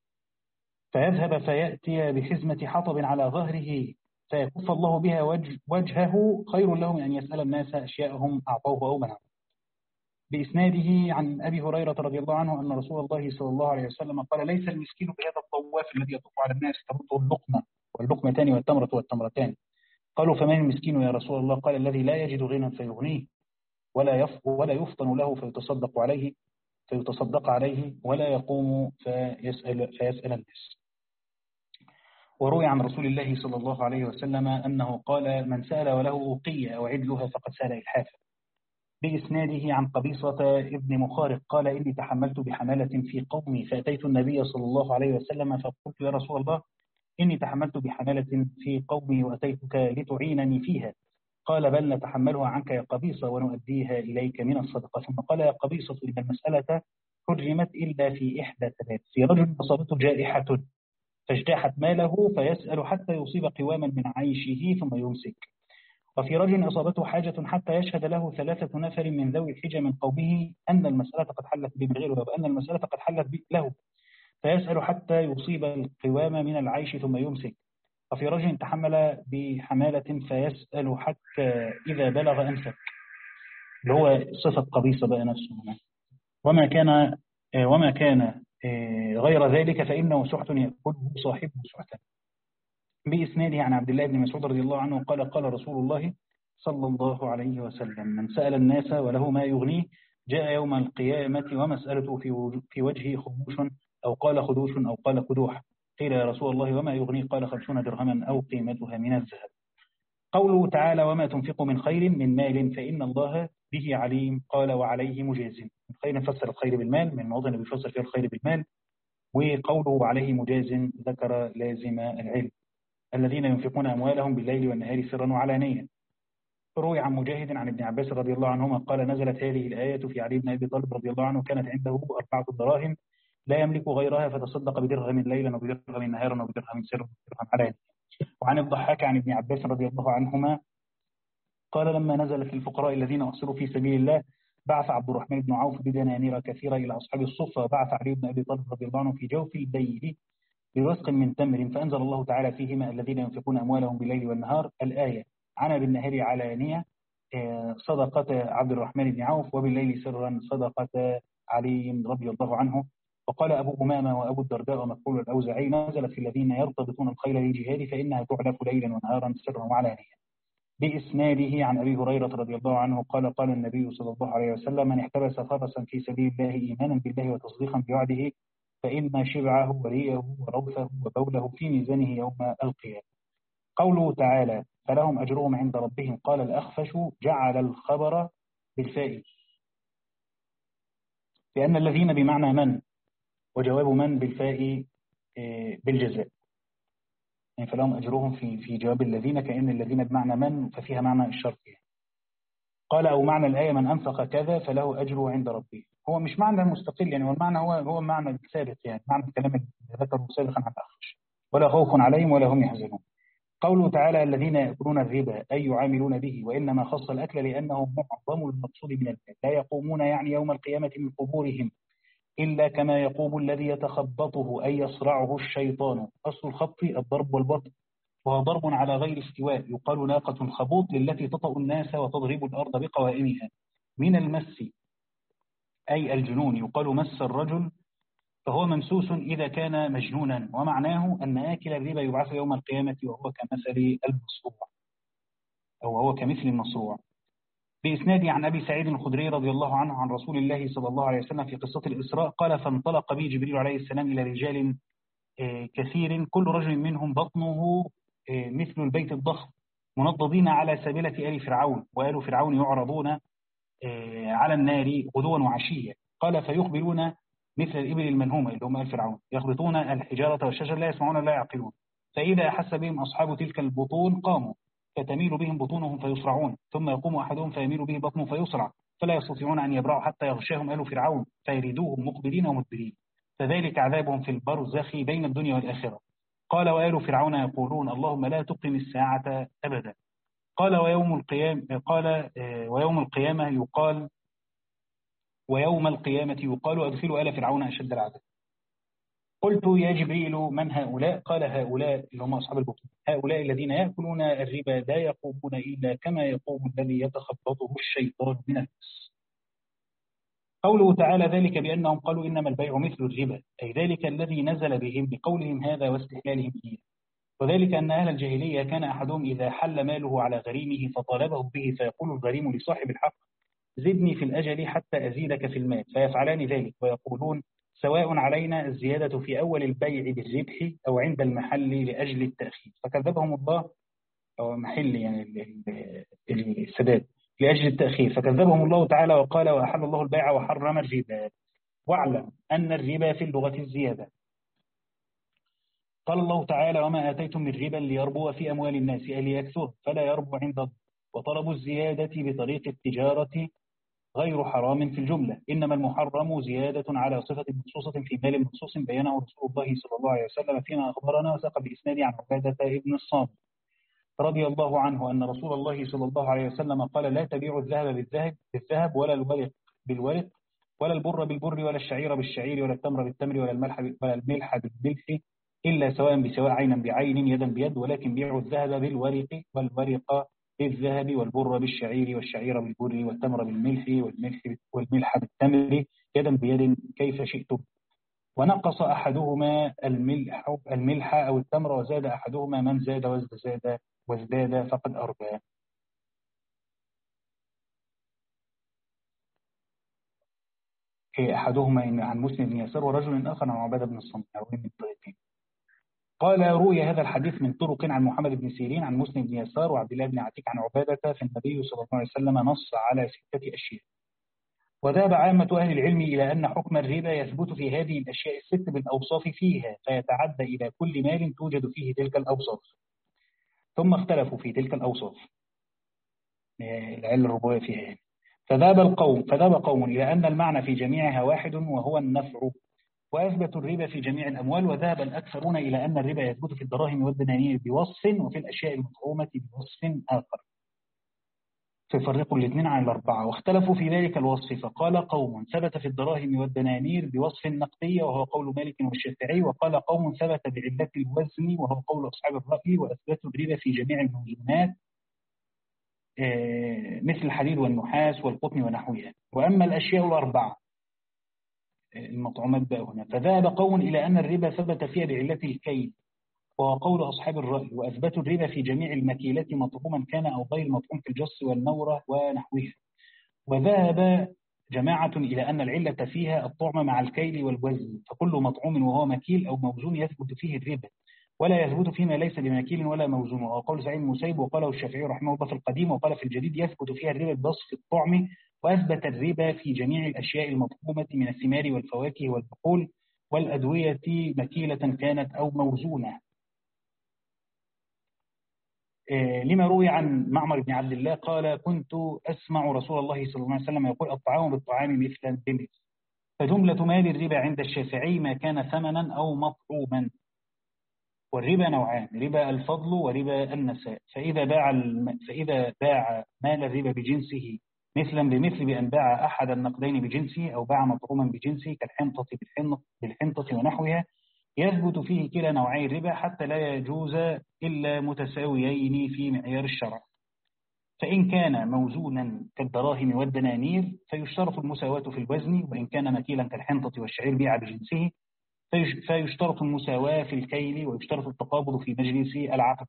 فيذهب فيأتي بحزمة حطب على ظهره فيكف الله بها وجه وجهه خير له من أن يسأل الناس أشياءهم أعطوه أو منعه. بإسناده عن أبي هريرة رضي الله عنه أن رسول الله صلى الله عليه وسلم قال ليس المسكين بهذا الطواف الذي يطوف على الناس ترده اللقمة واللقمتان والتمرة والتمرتان. قالوا فمن المسكين يا رسول الله؟ قال الذي لا يجد غنى فيغنيه، ولا يف ولا يفطن له فيتصدق عليه فيتصدق عليه، ولا يقوم فيسأل فيسأل الناس. وروي عن رسول الله صلى الله عليه وسلم أنه قال من سأل وله أوقية أو عدلها فقد سأل إلحافا. بإسناده عن قبيصة ابن مخارق قال إني تحملت بحمالة في قومي فأتيت النبي صلى الله عليه وسلم فقلت يا رسول الله إني تحملت بحمالة في قومي وأتيتك لتعينني فيها. قال بل نتحملها عنك يا قبيصة ونؤديها إليك من الصدقة. ثم قال يا قبيصة إن المسألة حرمت إلا في إحدى ثلاث: في رجل أصابته جائحة فاجتاحت ماله فيسأل حتى يصيب قواما من عيشه ثم يمسك، وفي رجل أصابته حاجة حتى يشهد له ثلاثة نفر من ذوي الحجة من قومه أن المسألة قد حلت به غيره وأن المسألة قد حلت له فيسأل حتى يصيب القوام من العيش ثم يمسك، وفي رجل تحمل بحمالة فيسأل حتى إذا بلغ أمسك، اللي هو صفة قبيصة بقى نفسه. وما كان وما كان غير ذلك فإنه سحت يأكله صاحبه سحتا. بإسناده عن عبد الله بن مسعود رضي الله عنه قال قال رسول الله صلى الله عليه وسلم من سأل الناس وله ما يغنيه جاء يوم القيامة ومسألته في وجهه خموش أو قال خدوش أو قال قدوح. قيل يا رسول الله وما يغنيه؟ قال خمسون درهما أو قيمتها من الذهب. قوله تعالى وما تنفق من خير من مال فإن الله به عليم قال وعليه مجاز. من خير نفسر الخير بالمال من موضع بيفسر فيه الخير بالمال. وقوله عليه مجاز ذكر لازم العلم الذين ينفقون أموالهم بالليل والنهار سرا وعلانية. روي عن مجاهد عن ابن عباس رضي الله عنهما قال نزلت هذه الآية في علي بن أبي طالب رضي الله عنه كانت عنده أربعة دراهم لا يملك غيرها فتصدق بدرهم ليلا وبدرهم نهارا وبدرهم سرا وبدرهم علانية. وعن الضحاك عن ابن عباس رضي الله عنهما قال لما نزلت الفقراء الذين أحصروا في سبيل الله بعث عبد الرحمن بن عوف بدنانير كثيرة إلى أصحاب الصفة وبعث علي بن أبي طالب رضي الله عنه في جوف الليل برزق من تمر فأنزل الله تعالى فيهما الذين ينفقون أموالهم بالليل والنهار الآية. عنا بالنهار علانية صدقة عبد الرحمن بن عوف وبالليل سرا صدقة علي رضي الله عنه. وقال أبو أمامة وأبو الدرداء ومكحول الأوزاعي نزلت في الذين يرتبطون الخيل للجهاد فإنها تعلف ليلا ونهارا سرا وعلانية. بإسناده عن أبي هريرة رضي الله عنه قال قال النبي صلى الله عليه وسلم من احتبس فرسا في سبيل الله إيمانا بالله وتصديقا بوعده فإن شبعه وريئه وروثه وبوله في ميزانه يوم القيامة. قوله تعالى فلهم أجرهم عند ربهم قال الأخفش جعل الخبر بالفاء لأن الذين بمعنى من وجواب من بالفاء بالجزاء. يعني فلهم أجرهم في في جواب الذين، كأن الذين بمعنى من ففيها معنى الشرط يعني. قال أو معنى الآية من أنفق كذا فله أجره عند ربه. هو مش معنى مستقل يعني، هو المعنى هو هو معنى ثابت يعني، معنى الكلام اللي ذكره سابقا عن الأخرج. ولا خوف عليهم ولا هم يحزنون. قوله تعالى الذين يأكلون الربا أي يعاملون به، وإنما خص الأكل لأنه معظم المقصود من المال. لا يقومون يعني يوم القيامة من قبورهم إلا كما يقوم الذي يتخبطه أي يصرعه الشيطان. أصل الخبط الضرب والبطن، وهو ضرب على غير استواء. يقال ناقة خبوط للتي تطأ الناس وتضرب الأرض بقوائمها. من المس أي الجنون، يقال مس الرجل فهو ممسوس إذا كان مجنونا، ومعناه أن آكل الربا يبعث يوم القيامة وهو كمثل المصروع، أو هو كمثل المصروع. بإسناد عن أبي سعيد الخدري رضي الله عنه عن رسول الله صلى الله عليه وسلم في قصة الإسراء قال فانطلق بي جبريل عليه السلام إلى رجال كثير كل رجل منهم بطنه مثل البيت الضخم منضدين على سابلة آل فرعون، وآل فرعون يعرضون على النار غدوا وعشيا. قال فيخبرون مثل الإبل المنهومة اللي هم آل فرعون، يخبطون الحجارة والشجر لا يسمعون لا يعقلون. فإذا أحس بهم أصحاب تلك البطون قاموا فتميل بهم بطونهم فيصرعون، ثم يقوم أحدهم فيميل به بطنه فيصرع، فلا يستطيعون أن يبرعوا حتى يغشاهم آل فرعون فيريدوهم مقبلين ومدبرين، فذلك عذابهم في البرزخ بين الدنيا والآخرة. قال وآل فرعون يقولون اللهم لا تقم الساعة أبدا. قال ويوم القيامة قال ويوم القيامة يقال ويوم القيامة يقال أدخلوا آل فرعون أشد العذاب. قلت يا جبريل من هؤلاء؟ قال هؤلاء اللي هم أصحاب البطون، هؤلاء الذين يأكلون الربا لا يقومون إلا كما يقوم الذي يتخبطه الشيطان من المس. قوله تعالى ذلك بأنهم قالوا إنما البيع مثل الربا، أي ذلك الذي نزل بهم بقولهم هذا واستحلالهم فيه. وذلك أن أهل الجاهلية كان أحدهم إذا حل ماله على غريمه فطالبه به فيقول الغريم لصاحب الحق زدني في الأجل حتى أزيدك في المال، فيفعلان ذلك ويقولون سواء علينا الزيادة في أول البيع بالربح أو عند المحل لأجل التأخير، فكذبهم الله، أو محل يعني السداد لأجل التأخير، فكذبهم الله تعالى وقال وأحل الله البيع وحرم الربا. واعلم أن الربا في اللغة الزيادة. قال الله تعالى وما آتيتم من ربا ليربو في أموال الناس أي ليكثر فلا يربو عند الله، وطلب الزيادة بطريق التجارة غير حرام في الجملة، إنما المحرم زيادة على صفة مخصوصة في مال مخصوص بينه رسول الله صلى الله عليه وسلم فيما أخبرنا وساق بإسناد عن عبادة ابن الصامت رضي الله عنه أن رسول الله صلى الله عليه وسلم قال لا تبيعوا الذهب بالذهب بالذهب ولا الورق بالورق ولا البر بالبر ولا الشعير بالشعير ولا التمر بالتمر ولا الملح ولا الملح بالملح إلا سواء بسواء عينا بعين يدا بيد، ولكن بيعوا الذهب بالورق والورق بالذهب والبر بالشعير والشعير بالبر والتمر بالملح والملح والملح بالتمر يدا بيد كيف شئتم. ونقص أحدهما الملح الملح أو التمر وزاد أحدهما من زاد وازداد وازداد فقد أربى. أحدهما عن مسلم بن يسار ورجل آخر عن عبادة بن الصامت من الطريقين. قال روي هذا الحديث من طرق عن محمد بن سيرين عن مسلم بن يسار وعبد الله بن عتيك عن عبادة، في النبي صلى الله عليه وسلم نص على ستة أشياء. وذهب عامة أهل العلم إلى أن حكم الربا يثبت في هذه الأشياء الست بالأوصاف فيها، فيتعدى إلى كل مال توجد فيه تلك الأوصاف. ثم اختلفوا في تلك الأوصاف العلة الربوية فيها، فذهب القوم فذهب قوم إلى أن المعنى في جميعها واحد وهو النفع، وأثبتوا الربا في جميع الأموال. وذهب الأكثرون إلى أن الربا يثبت في الدراهم والدنانير بوصف وفي الأشياء المطعومة بوصف آخر، فيفرقوا الاثنين عن الأربعة. واختلفوا في ذلك الوصف، فقال قوم ثبت في الدراهم والدنانير بوصف نقدية وهو قول مالك والشافعي، وقال قوم ثبت بعلة الوزن وهو قول أصحاب الرأي، وأثبتوا الربا في جميع الموزونات مثل الحديد والنحاس والقطن ونحوها. وأما الأشياء الأربعة المطعومات بقى هنا، فذهب قوم إلى أن الربا ثبت فيها بعلة الكيل وهو قول أصحاب الرأي، وأثبتوا الربا في جميع المكيلات مطعوما كان أو غير مطعوم في الجص والنورة ونحوها. وذهب جماعة إلى أن العلة فيها الطعم مع الكيل والوزن، فكل مطعوم وهو مكيل أو موزون يثبت فيه الربا، ولا يثبت فيما ليس بمكيل ولا موزون، وهو قول سعيد المسيب وقاله الشافعي رحمه الله في القديم، وقال في الجديد يثبت فيها الربا بوصف الطعم. وأثبت الربا في جميع الأشياء المطعومة من الثمار والفواكه والبقول والأدوية مكيلة كانت أو موزونة. لما روي عن معمر بن عبد الله قال كنت أسمع رسول الله صلى الله عليه وسلم يقول الطعام بالطعام مثلا بمثل. فجملة مال الربا عند الشافعي ما كان ثمنا أو مطعوما. والربا نوعان: ربا الفضل وربا النساء. فإذا باع الم... فإذا باع مال الربا بجنسه مثلا بمثل بأن باع أحد النقدين بجنسه أو باع مطعوما بجنسه كالحنطة بالحنطة, بالحنطة ونحوها يثبت فيه كلا نوعي الربا حتى لا يجوز إلا متساويين في معيار الشرع. فإن كان موزونا كالدراهم والدنانير فيشترط المساواة في الوزن، وإن كان مكيلا كالحنطة والشعير بيع بجنسه فيشترط المساواة في الكيل، ويشترط التقابض في مجلس العقد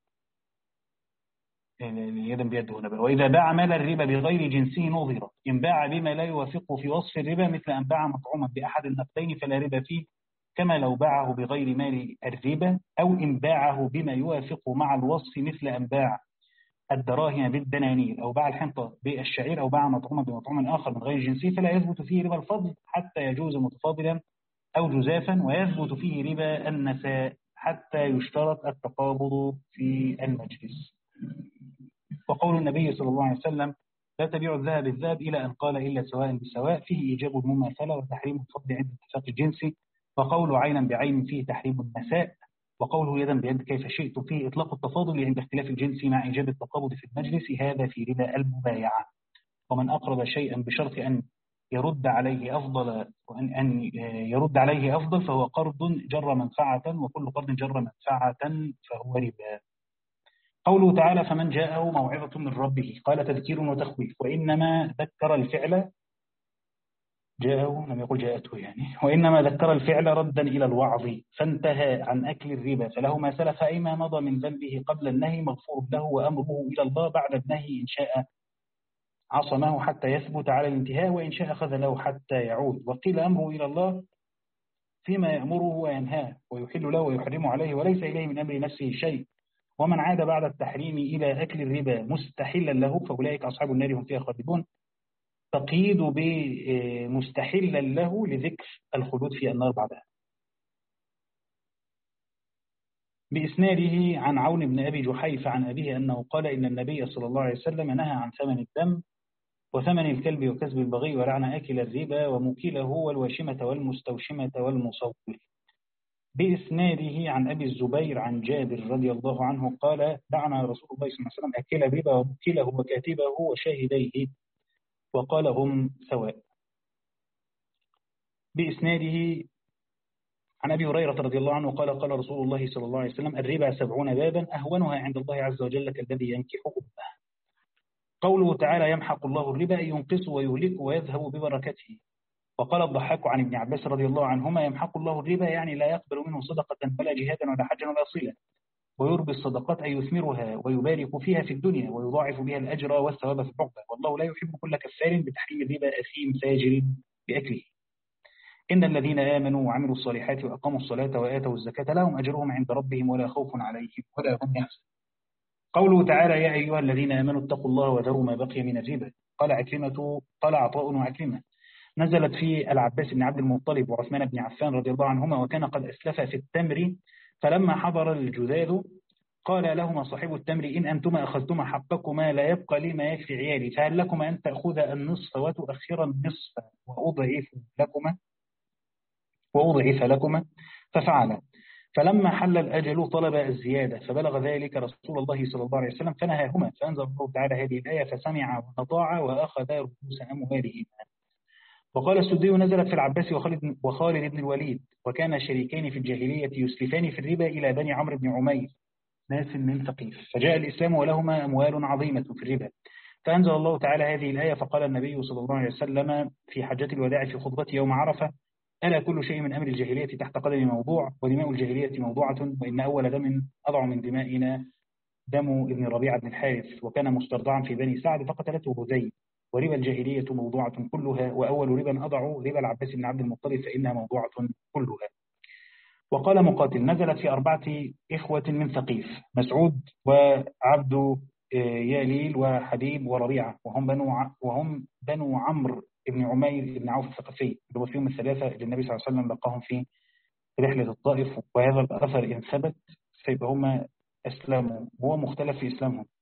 يدا بيد هنا. وإذا باع مال الربا بغير جنسه نظر، إن باع بما لا يوافقه في وصف الربا مثل أن باع مطعوما بأحد النقدين فلا ربا فيه كما لو باعه بغير مال الربا، أو إن باعه بما يوافقه مع الوصف مثل أن باع الدراهم بالدنانير أو باع الحنطة بالشعير أو باع مطعوما بمطعوم آخر من غير جنسه فلا يثبت فيه ربا الفضل حتى يجوز متفاضلا أو جزافا، ويثبت فيه ربا النساء حتى يشترط التقابض في المجلس. وقول النبي صلى الله عليه وسلم لا تبيع الذهب بالذهب إلى أن قال إلا سواء بسواء فيه إيجاب المماثلة وتحريم الفضل عند اتفاق الجنس، وقول عينا بعين فيه تحريم النساء، وقوله يدا بيد كيف شئت فيه إطلاق التفاضل عند اختلاف الجنس مع إيجاب التقابض في المجلس، هذا في ربا المبايعة. ومن أقرض شيئا بشرط أن يرد عليه أفضل وأن أن يرد عليه أفضل فهو قرض جر منفعة، وكل قرض جر منفعة فهو ربا. قوله تعالى فمن جاءه موعظة من ربه قال تذكير وتخويف، وإنما ذكر الفعل جاءه لم يقل جاءته يعني، وإنما ذكر الفعل ردا إلى الوعظ فانتهى عن أكل الربا فله ما سلف أي ما مضى من ذنبه قبل النهي مغفور له، وأمره إلى الله بعد النهي إن شاء عصمه حتى يثبت على الانتهاء وإن شاء أخذ له حتى يعود. وقيل أمره إلى الله فيما يأمره وينهاه ويحل له ويحرم عليه وليس إليه من أمر نفسه شيء. ومن عاد بعد التحريم إلى أكل الربا مستحلا له فأولئك أصحاب النار هم فيها خالدون. تقييد بمستحلا له لذكر الخلود في النار بعدها. بإسناده عن عون بن أبي جحيفة عن أبيه أنه قال إن النبي صلى الله عليه وسلم نهى عن ثمن الدم وثمن الكلب وكسب البغي ولعن آكل الربا وموكله والواشمة والمستوشمة والمصوف. بإسناده عن أبي الزبير عن جابر رضي الله عنه قال لعن رسول الله صلى الله عليه وسلم آكل الربا وموكله وكاتبه وشاهديه وقال هم سواء. بإسناده عن أبي هريرة رضي الله عنه قال قال رسول الله صلى الله عليه وسلم الربا سبعون بابا أهونها عند الله عز وجل كالذي ينكح أمه. قوله تعالى يمحق الله الربا ينقص ويهلك ويذهب ببركته. وقال الضحاك عن ابن عباس رضي الله عنهما يمحق الله الربا يعني لا يقبل منه صدقة ولا جهادا ولا حجا ولا صلة، ويربي الصدقات أي يثمرها ويبارك فيها في الدنيا ويضاعف بها الأجر والثواب في العقبى، والله لا يحب كل كفار بتحريم الربا أثيم فاجر بأكله. إن الذين آمنوا وعملوا الصالحات وأقاموا الصلاة وآتوا الزكاة لهم أجرهم عند ربهم ولا خوف عليهم ولا هم يحزنون. قوله تعالى يا أيها الذين آمنوا اتقوا الله وذروا ما بقي من الربا قال عكرمة قال عطاء وعكرمة نزلت في العباس بن عبد المطلب وعثمان بن عفان رضي الله عنهما وكان قد أسلف في التمر، فلما حضر الجذاذ قال لهما صاحب التمر إن أنتما أخذتما حقكما لا يبقى لي ما يكفي عيالي، فهل لكما أن تأخذ النصف وتؤخر النصف وأضعف لكما وأضعف لكما ففعل. فلما حل الأجل طلب الزيادة فبلغ ذلك رسول الله صلى الله عليه وسلم فنهاهما، فأنزل الله تعالى هذه الآية فسمع وأطاع وأخذ رؤوس أموالهما. وقال السدي نزلت في العباس وخالد, وخالد بن الوليد وكان شريكين في الجاهلية يسلفان في الربا إلى بني عمرو بن عمير ناس من ثقيف، فجاء الإسلام ولهما أموال عظيمة في الربا، فأنزل الله تعالى هذه الآية فقال النبي صلى الله عليه وسلم في حجة الوداع في خطبته يوم عرفة ألا كل شيء من أمر الجاهلية تحت قدم موضوع ودماء الجاهلية موضوعة وإن أول دم أضع من دمائنا دم ابن ربيعة بن الحارث وكان مسترضعا في بني سعد فقتلته هذيل، وربا الجاهلية موضوعة كلها وأول ربا أضع ربا العباس بن عبد المطلب فإنها موضوعة كلها. وقال مقاتل نزلت في أربعة إخوة من ثقيف مسعود وعبد ياليل وحبيب وربيعة وهم بنو وهم بنو عمرو ابن عمير بن عوف الثقفي اللي فيهم الثلاثة اللي النبي صلى الله عليه وسلم لقاهم في رحلة الطائف، وهذا الأثر إن ثبت فيبقى هم أسلموا وهو مختلف في إسلامهم.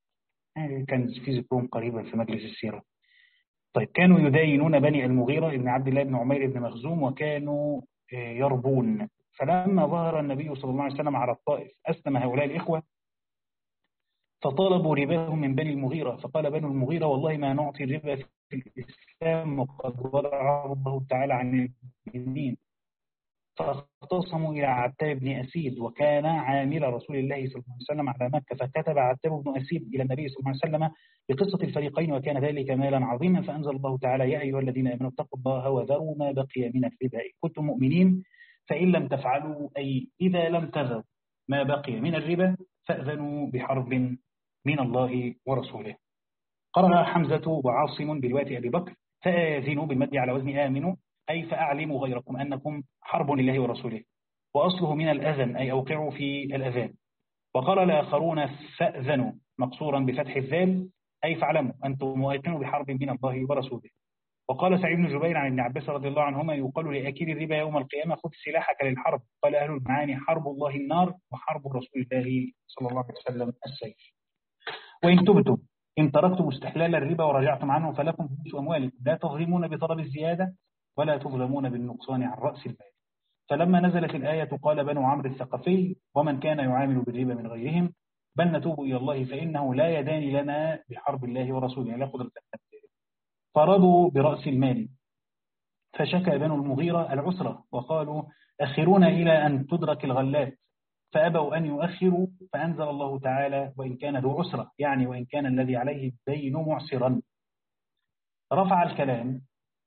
كان في ذكرهم قريبا في مجلس السيرة. طيب كانوا يداينون بني المغيرة ابن عبد الله بن عمير بن مخزوم، وكانوا يربون. فلما ظهر النبي صلى الله عليه وسلم على الطائف أسلم هؤلاء الإخوة، فطالبوا رباهم من بني المغيرة. فقال بنو المغيرة والله ما نعطي الربا في الإسلام وقد ورعه الله تعالى عن المؤمنين. فاختصموا إلى عتاب بن أسيد، وكان عامل رسول الله صلى الله عليه وسلم على مكة. فكتب عتاب بن أسيد إلى النبي صلى الله عليه وسلم بقصة الفريقين، وكان ذلك مالا عظيما. فأنزل الله تعالى يا أيها الذين آمنوا اتقوا الله وذروا ما بقي من الربا إن كنتم مؤمنين، فإن لم تفعلوا أي إذا لم تذروا ما بقي من الربا فأذنوا بحرب من الله ورسوله. قرأ حمزة وعاصم برواية أبي بكر فآذنوا بالمد على وزن آمنوا، أي فأعلموا غيركم أنكم حرب لله ورسوله، وأصله من الأذن أي أوقعوا في الأذان. وقال الآخرون فأذنوا مقصورا بفتح الذال، أي فاعلموا أنتم مؤيقنوا بحرب من الله ورسوله. وقال سعيد بن جبير عن ابن عباس رضي الله عنهما يقال لأكيل الربا يوم القيامة خذ سلاحك للحرب. قال أهل المعاني حرب الله النار، وحرب رسول الله صلى الله عليه وسلم السيف. وإن تبتم إن تركتم استحلال الربا ورجعتم عنه فلكم رؤوس أموالكم لا تظلمون بطلب الزيادة ولا تظلمون بالنقصان عن رأس المال. فلما نزلت الآية قال بنو عمرو الثقفي ومن كان يعامل بالربا من غيرهم بل نتوب إلى الله فإنه لا يدان لنا بحرب الله ورسوله لا قدرة لنا. فرضوا برأس المال، فشكى بنو المغيرة العسرة وقالوا أخرونا إلى أن تدرك الغلات، فأبوا أن يؤخروا. فأنزل الله تعالى وإن كان ذو عسرة، يعني وإن كان الذي عليه الدين معسرا. رفع الكلام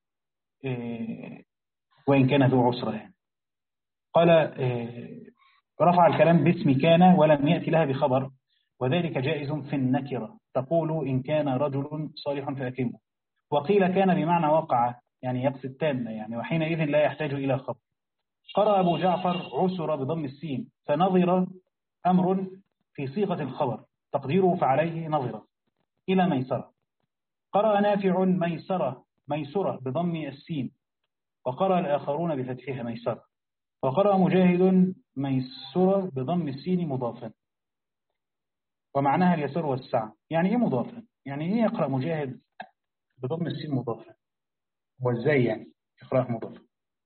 وإن كان ذو عسرة يعني. قال رفع الكلام باسم كان ولم يأتي لها بخبر، وذلك جائز في النكرة تقول إن كان رجل صالح فأكمه. وقيل كان بمعنى وقع يعني يقصد تامة يعني، وحينئذ لا يحتاج إلى خبر. قرأ أبو جعفر عسر بضم السين، فنظر أمر في صيغة الخبر تقديره فعليه نظرة إلى ميسرة. قرأ نافع ميسرة ميسرة بضم السين، وقرأ الآخرون بفتحها ميسرة. وقرأ مجاهد ميسرة بضم السين مضافا، ومعناها اليسر والسعة. يعني إيه مضافا؟ يعني إيه يقرأ مجاهد بضم السين مضافا؟ وإزاي يعني يقرأه مضافا؟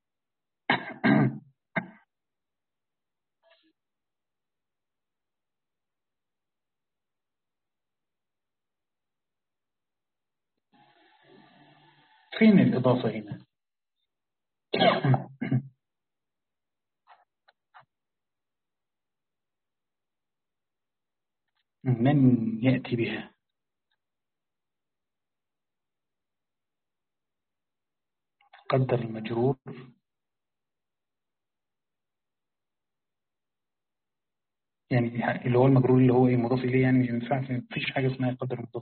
فين الإضافة هنا؟ من يأتي بها؟ قدر المجرور يعني اللي هو المجرور اللي هو ايه مضاف اليه يعني، مش ينفع مفيش حاجه اسمها يقدر مضاف.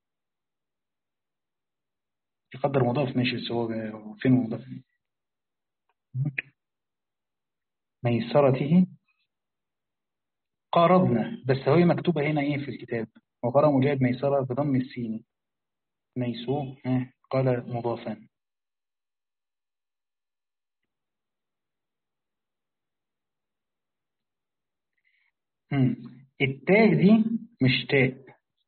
يقدر مضاف ماشي، بس هو فين مضاف؟ ميسرته قاربنا، بس هو مكتوبه هنا ايه في الكتاب؟ وقرأ مجاهد ميسره بضم السين ميسو قال مضافا. مم. التاء دي مش تاء.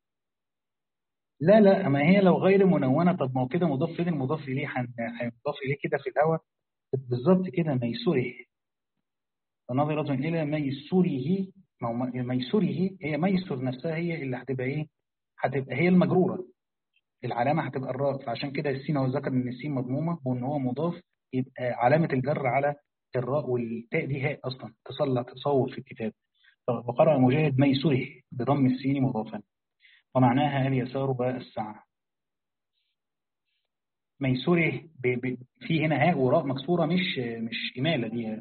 لا لا، ما هي لو غير منونة طب ما هو كده مضاف، فين المضاف إليه؟ هيضاف إليه كده في الهواء بالظبط كده ميسوره. فنظرة إلى ميسوره، ما هو ميسوره هي ميسر نفسها هي اللي هتبقى إيه؟ هتبقى هي المجرورة، العلامة هتبقى الراء. فعشان كده السين هو ذكر إن السين مضمومة وإن هو مضاف، يبقى علامة الجر على الراء، والتاء دي هاء أصلا تصلح تصور في الكتاب. وقرأ مجاهد ميسوره بضم السين مضافا، ومعناها اليسار والسعة. ميسوره ب... ب... في هنا هاء وراء مكسورة، مش مش إمالة دي.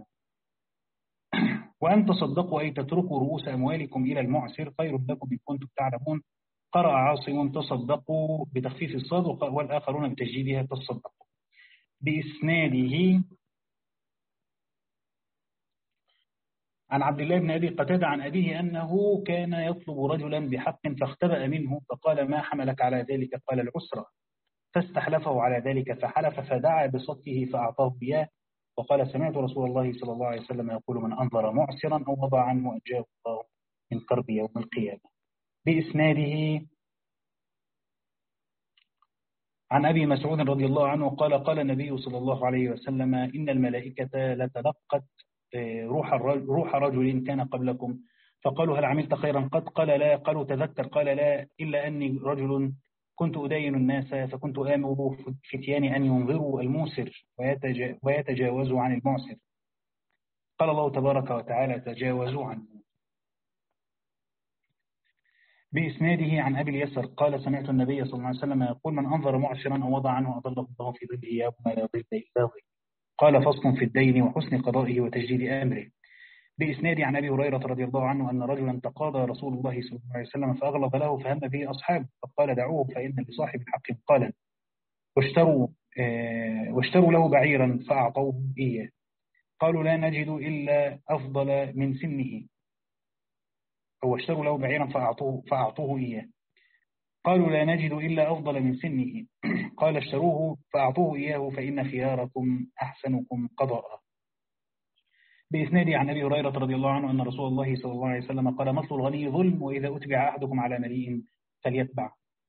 وأن تصدقوا أي تتركوا رؤوس أموالكم إلى المعسر خير لكم إن كنتم تعلمون. قرأ عاصم تصدقوا بتخفيف الصاد، والآخرون بتجديدها تصدقوا. بإسناده عن عبد الله بن أبي قتادة عن أبيه أنه كان يطلب رجلا بحق فاختبأ منه، فقال ما حملك على ذلك؟ قال العسرة. فاستحلفه على ذلك فحلف، فدعا بصدقه فأعطاه إياه، وقال سمعت رسول الله صلى الله عليه وسلم يقول من أنظر معسرا أو وضع عنه أنجاه الله من كرب يوم القيامة. بإسناده عن أبي مسعود رضي الله عنه قال قال النبي صلى الله عليه وسلم إن الملائكة لتلقت روح الرجل روح رجل كان قبلكم فقالوا هل عملت خيرا قد؟ قال لا. قالوا تذكر؟ قال لا، إلا أني رجل كنت أدين الناس فكنت آمر فتيان أن ينظروا الموسر ويتجاوزوا عن المعسر. قال الله تبارك وتعالى تجاوزوا عنه. بإسناده عن أبي اليسر قال سمعت النبي صلى الله عليه وسلم يقول من أنظر معسرا أو وضع عنه أضله الله في ظله يوم لا ظل إلا ظله. قال فصل في الدين وحسن قضائه وتجديد أمره. بإسناده عن أبي هريرة رضي الله عنه أن رجلا تقاضى رسول الله صلى الله عليه وسلم فأغلظ له فهم به أصحابه فقال دعوه فإن لصاحب الحق قالا واشتروا, آه واشتروا له بعيرا فأعطوه إياه. قالوا لا نجد إلا أفضل من سنه، أو اشتروا له بعيرا فأعطوه, فأعطوه إياه. قالوا لا نجد إلا أفضل من سنه. قال اشتروه فأعطوه إياه فإن خياركم أحسنكم قضاء. بإسناده عن أبي هريرة رضي الله عنه أن رسول الله صلى الله عليه وسلم قال مثل الغني ظلم وإذا أتبع أحدكم على مليء فليتبع.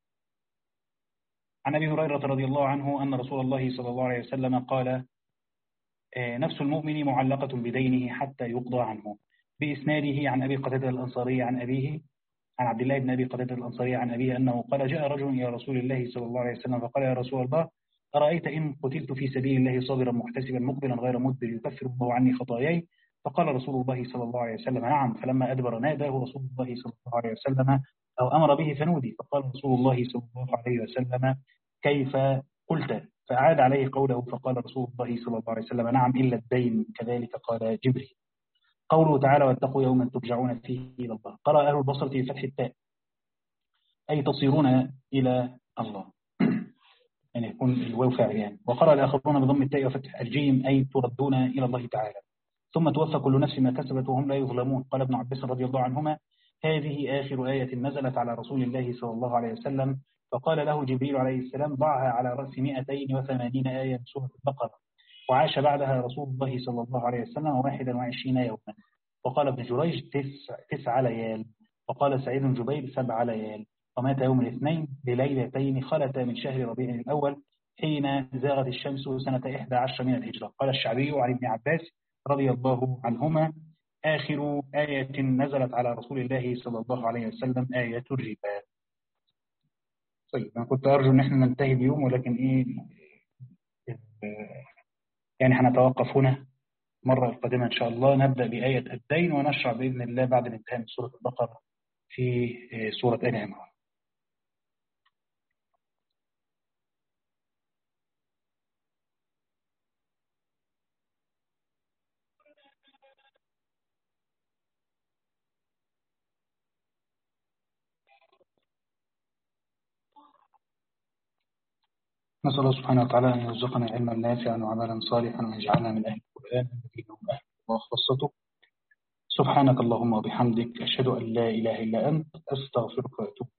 عن أبي هريرة رضي الله عنه أن رسول الله صلى الله عليه وسلم قال نفس المؤمن معلقة بدينه حتى يقضى عنه. بإسناده عن أبي قتادة الأنصاري عن أبيه عن عبد الله بن أبي قتادة الأنصاري عن أبيه أنه قال جاء رجل إلى رسول الله صلى الله عليه وسلم فقال يا رسول الله أرأيت إن قتلت في سبيل الله صابرا محتسبا مقبلا غير مدبر يكفر الله عني خطاياي؟ فقال رسول الله صلى الله عليه وسلم نعم. فلما أدبر ناداه رسول الله صلى الله عليه وسلم أو أمر به فنودي فقال رسول الله صلى الله عليه وسلم كيف قلت؟ فأعاد عليه قوله فقال رسول الله صلى الله عليه وسلم نعم إلا الدين كذلك قال جبريل. قوله تعالى واتقوا يوما ترجعون فيه إلى الله. قرأ أهل البصرة بفتح التاء أي تصيرون إلى الله يعني يكون الواو فاعل. وقرأ الآخرون بضم التاء وفتح الجيم أي تردون إلى الله تعالى. ثم توفى كل نفس ما كسبت وهم لا يظلمون. قال ابن عباس رضي الله عنهما هذه آخر آية نزلت على رسول الله صلى الله عليه وسلم فقال له جبريل عليه السلام ضعها على رأس مئتين وثمانين آية من سورة البقرة. وعاش بعدها رسول الله صلى الله عليه وسلم واحدا وعشرين يوما. وقال ابن جريج تسع, تسع ليال. وقال سعيد بن جبير سبع ليال. ومات يوم الاثنين لليلتين خلتا من شهر ربيع الأول حين زاغت الشمس سنة إحدى عشر من الهجرة. قال الشعبي عن ابن عباس رضي الله عنهما آخر آية نزلت على رسول الله صلى الله عليه وسلم آية الربا. طيب أنا كنت أرجو أن احنا ننتهي اليوم ولكن إيه يعني هنتوقف هنا. مرة القادمة إن شاء الله نبدأ بآية الدين ونشرع بإذن الله بعد الانتهاء من سورة البقرة في سورة آل عمران. نسأل الله سبحانه وتعالى أن يرزقنا علما نافعا وعملا صالحا وأن يجعلنا من أهل القرآن الذين هم أهل الله وخاصته. سبحانك اللهم وبحمدك أشهد أن لا إله إلا أنت أستغفرك وأتوب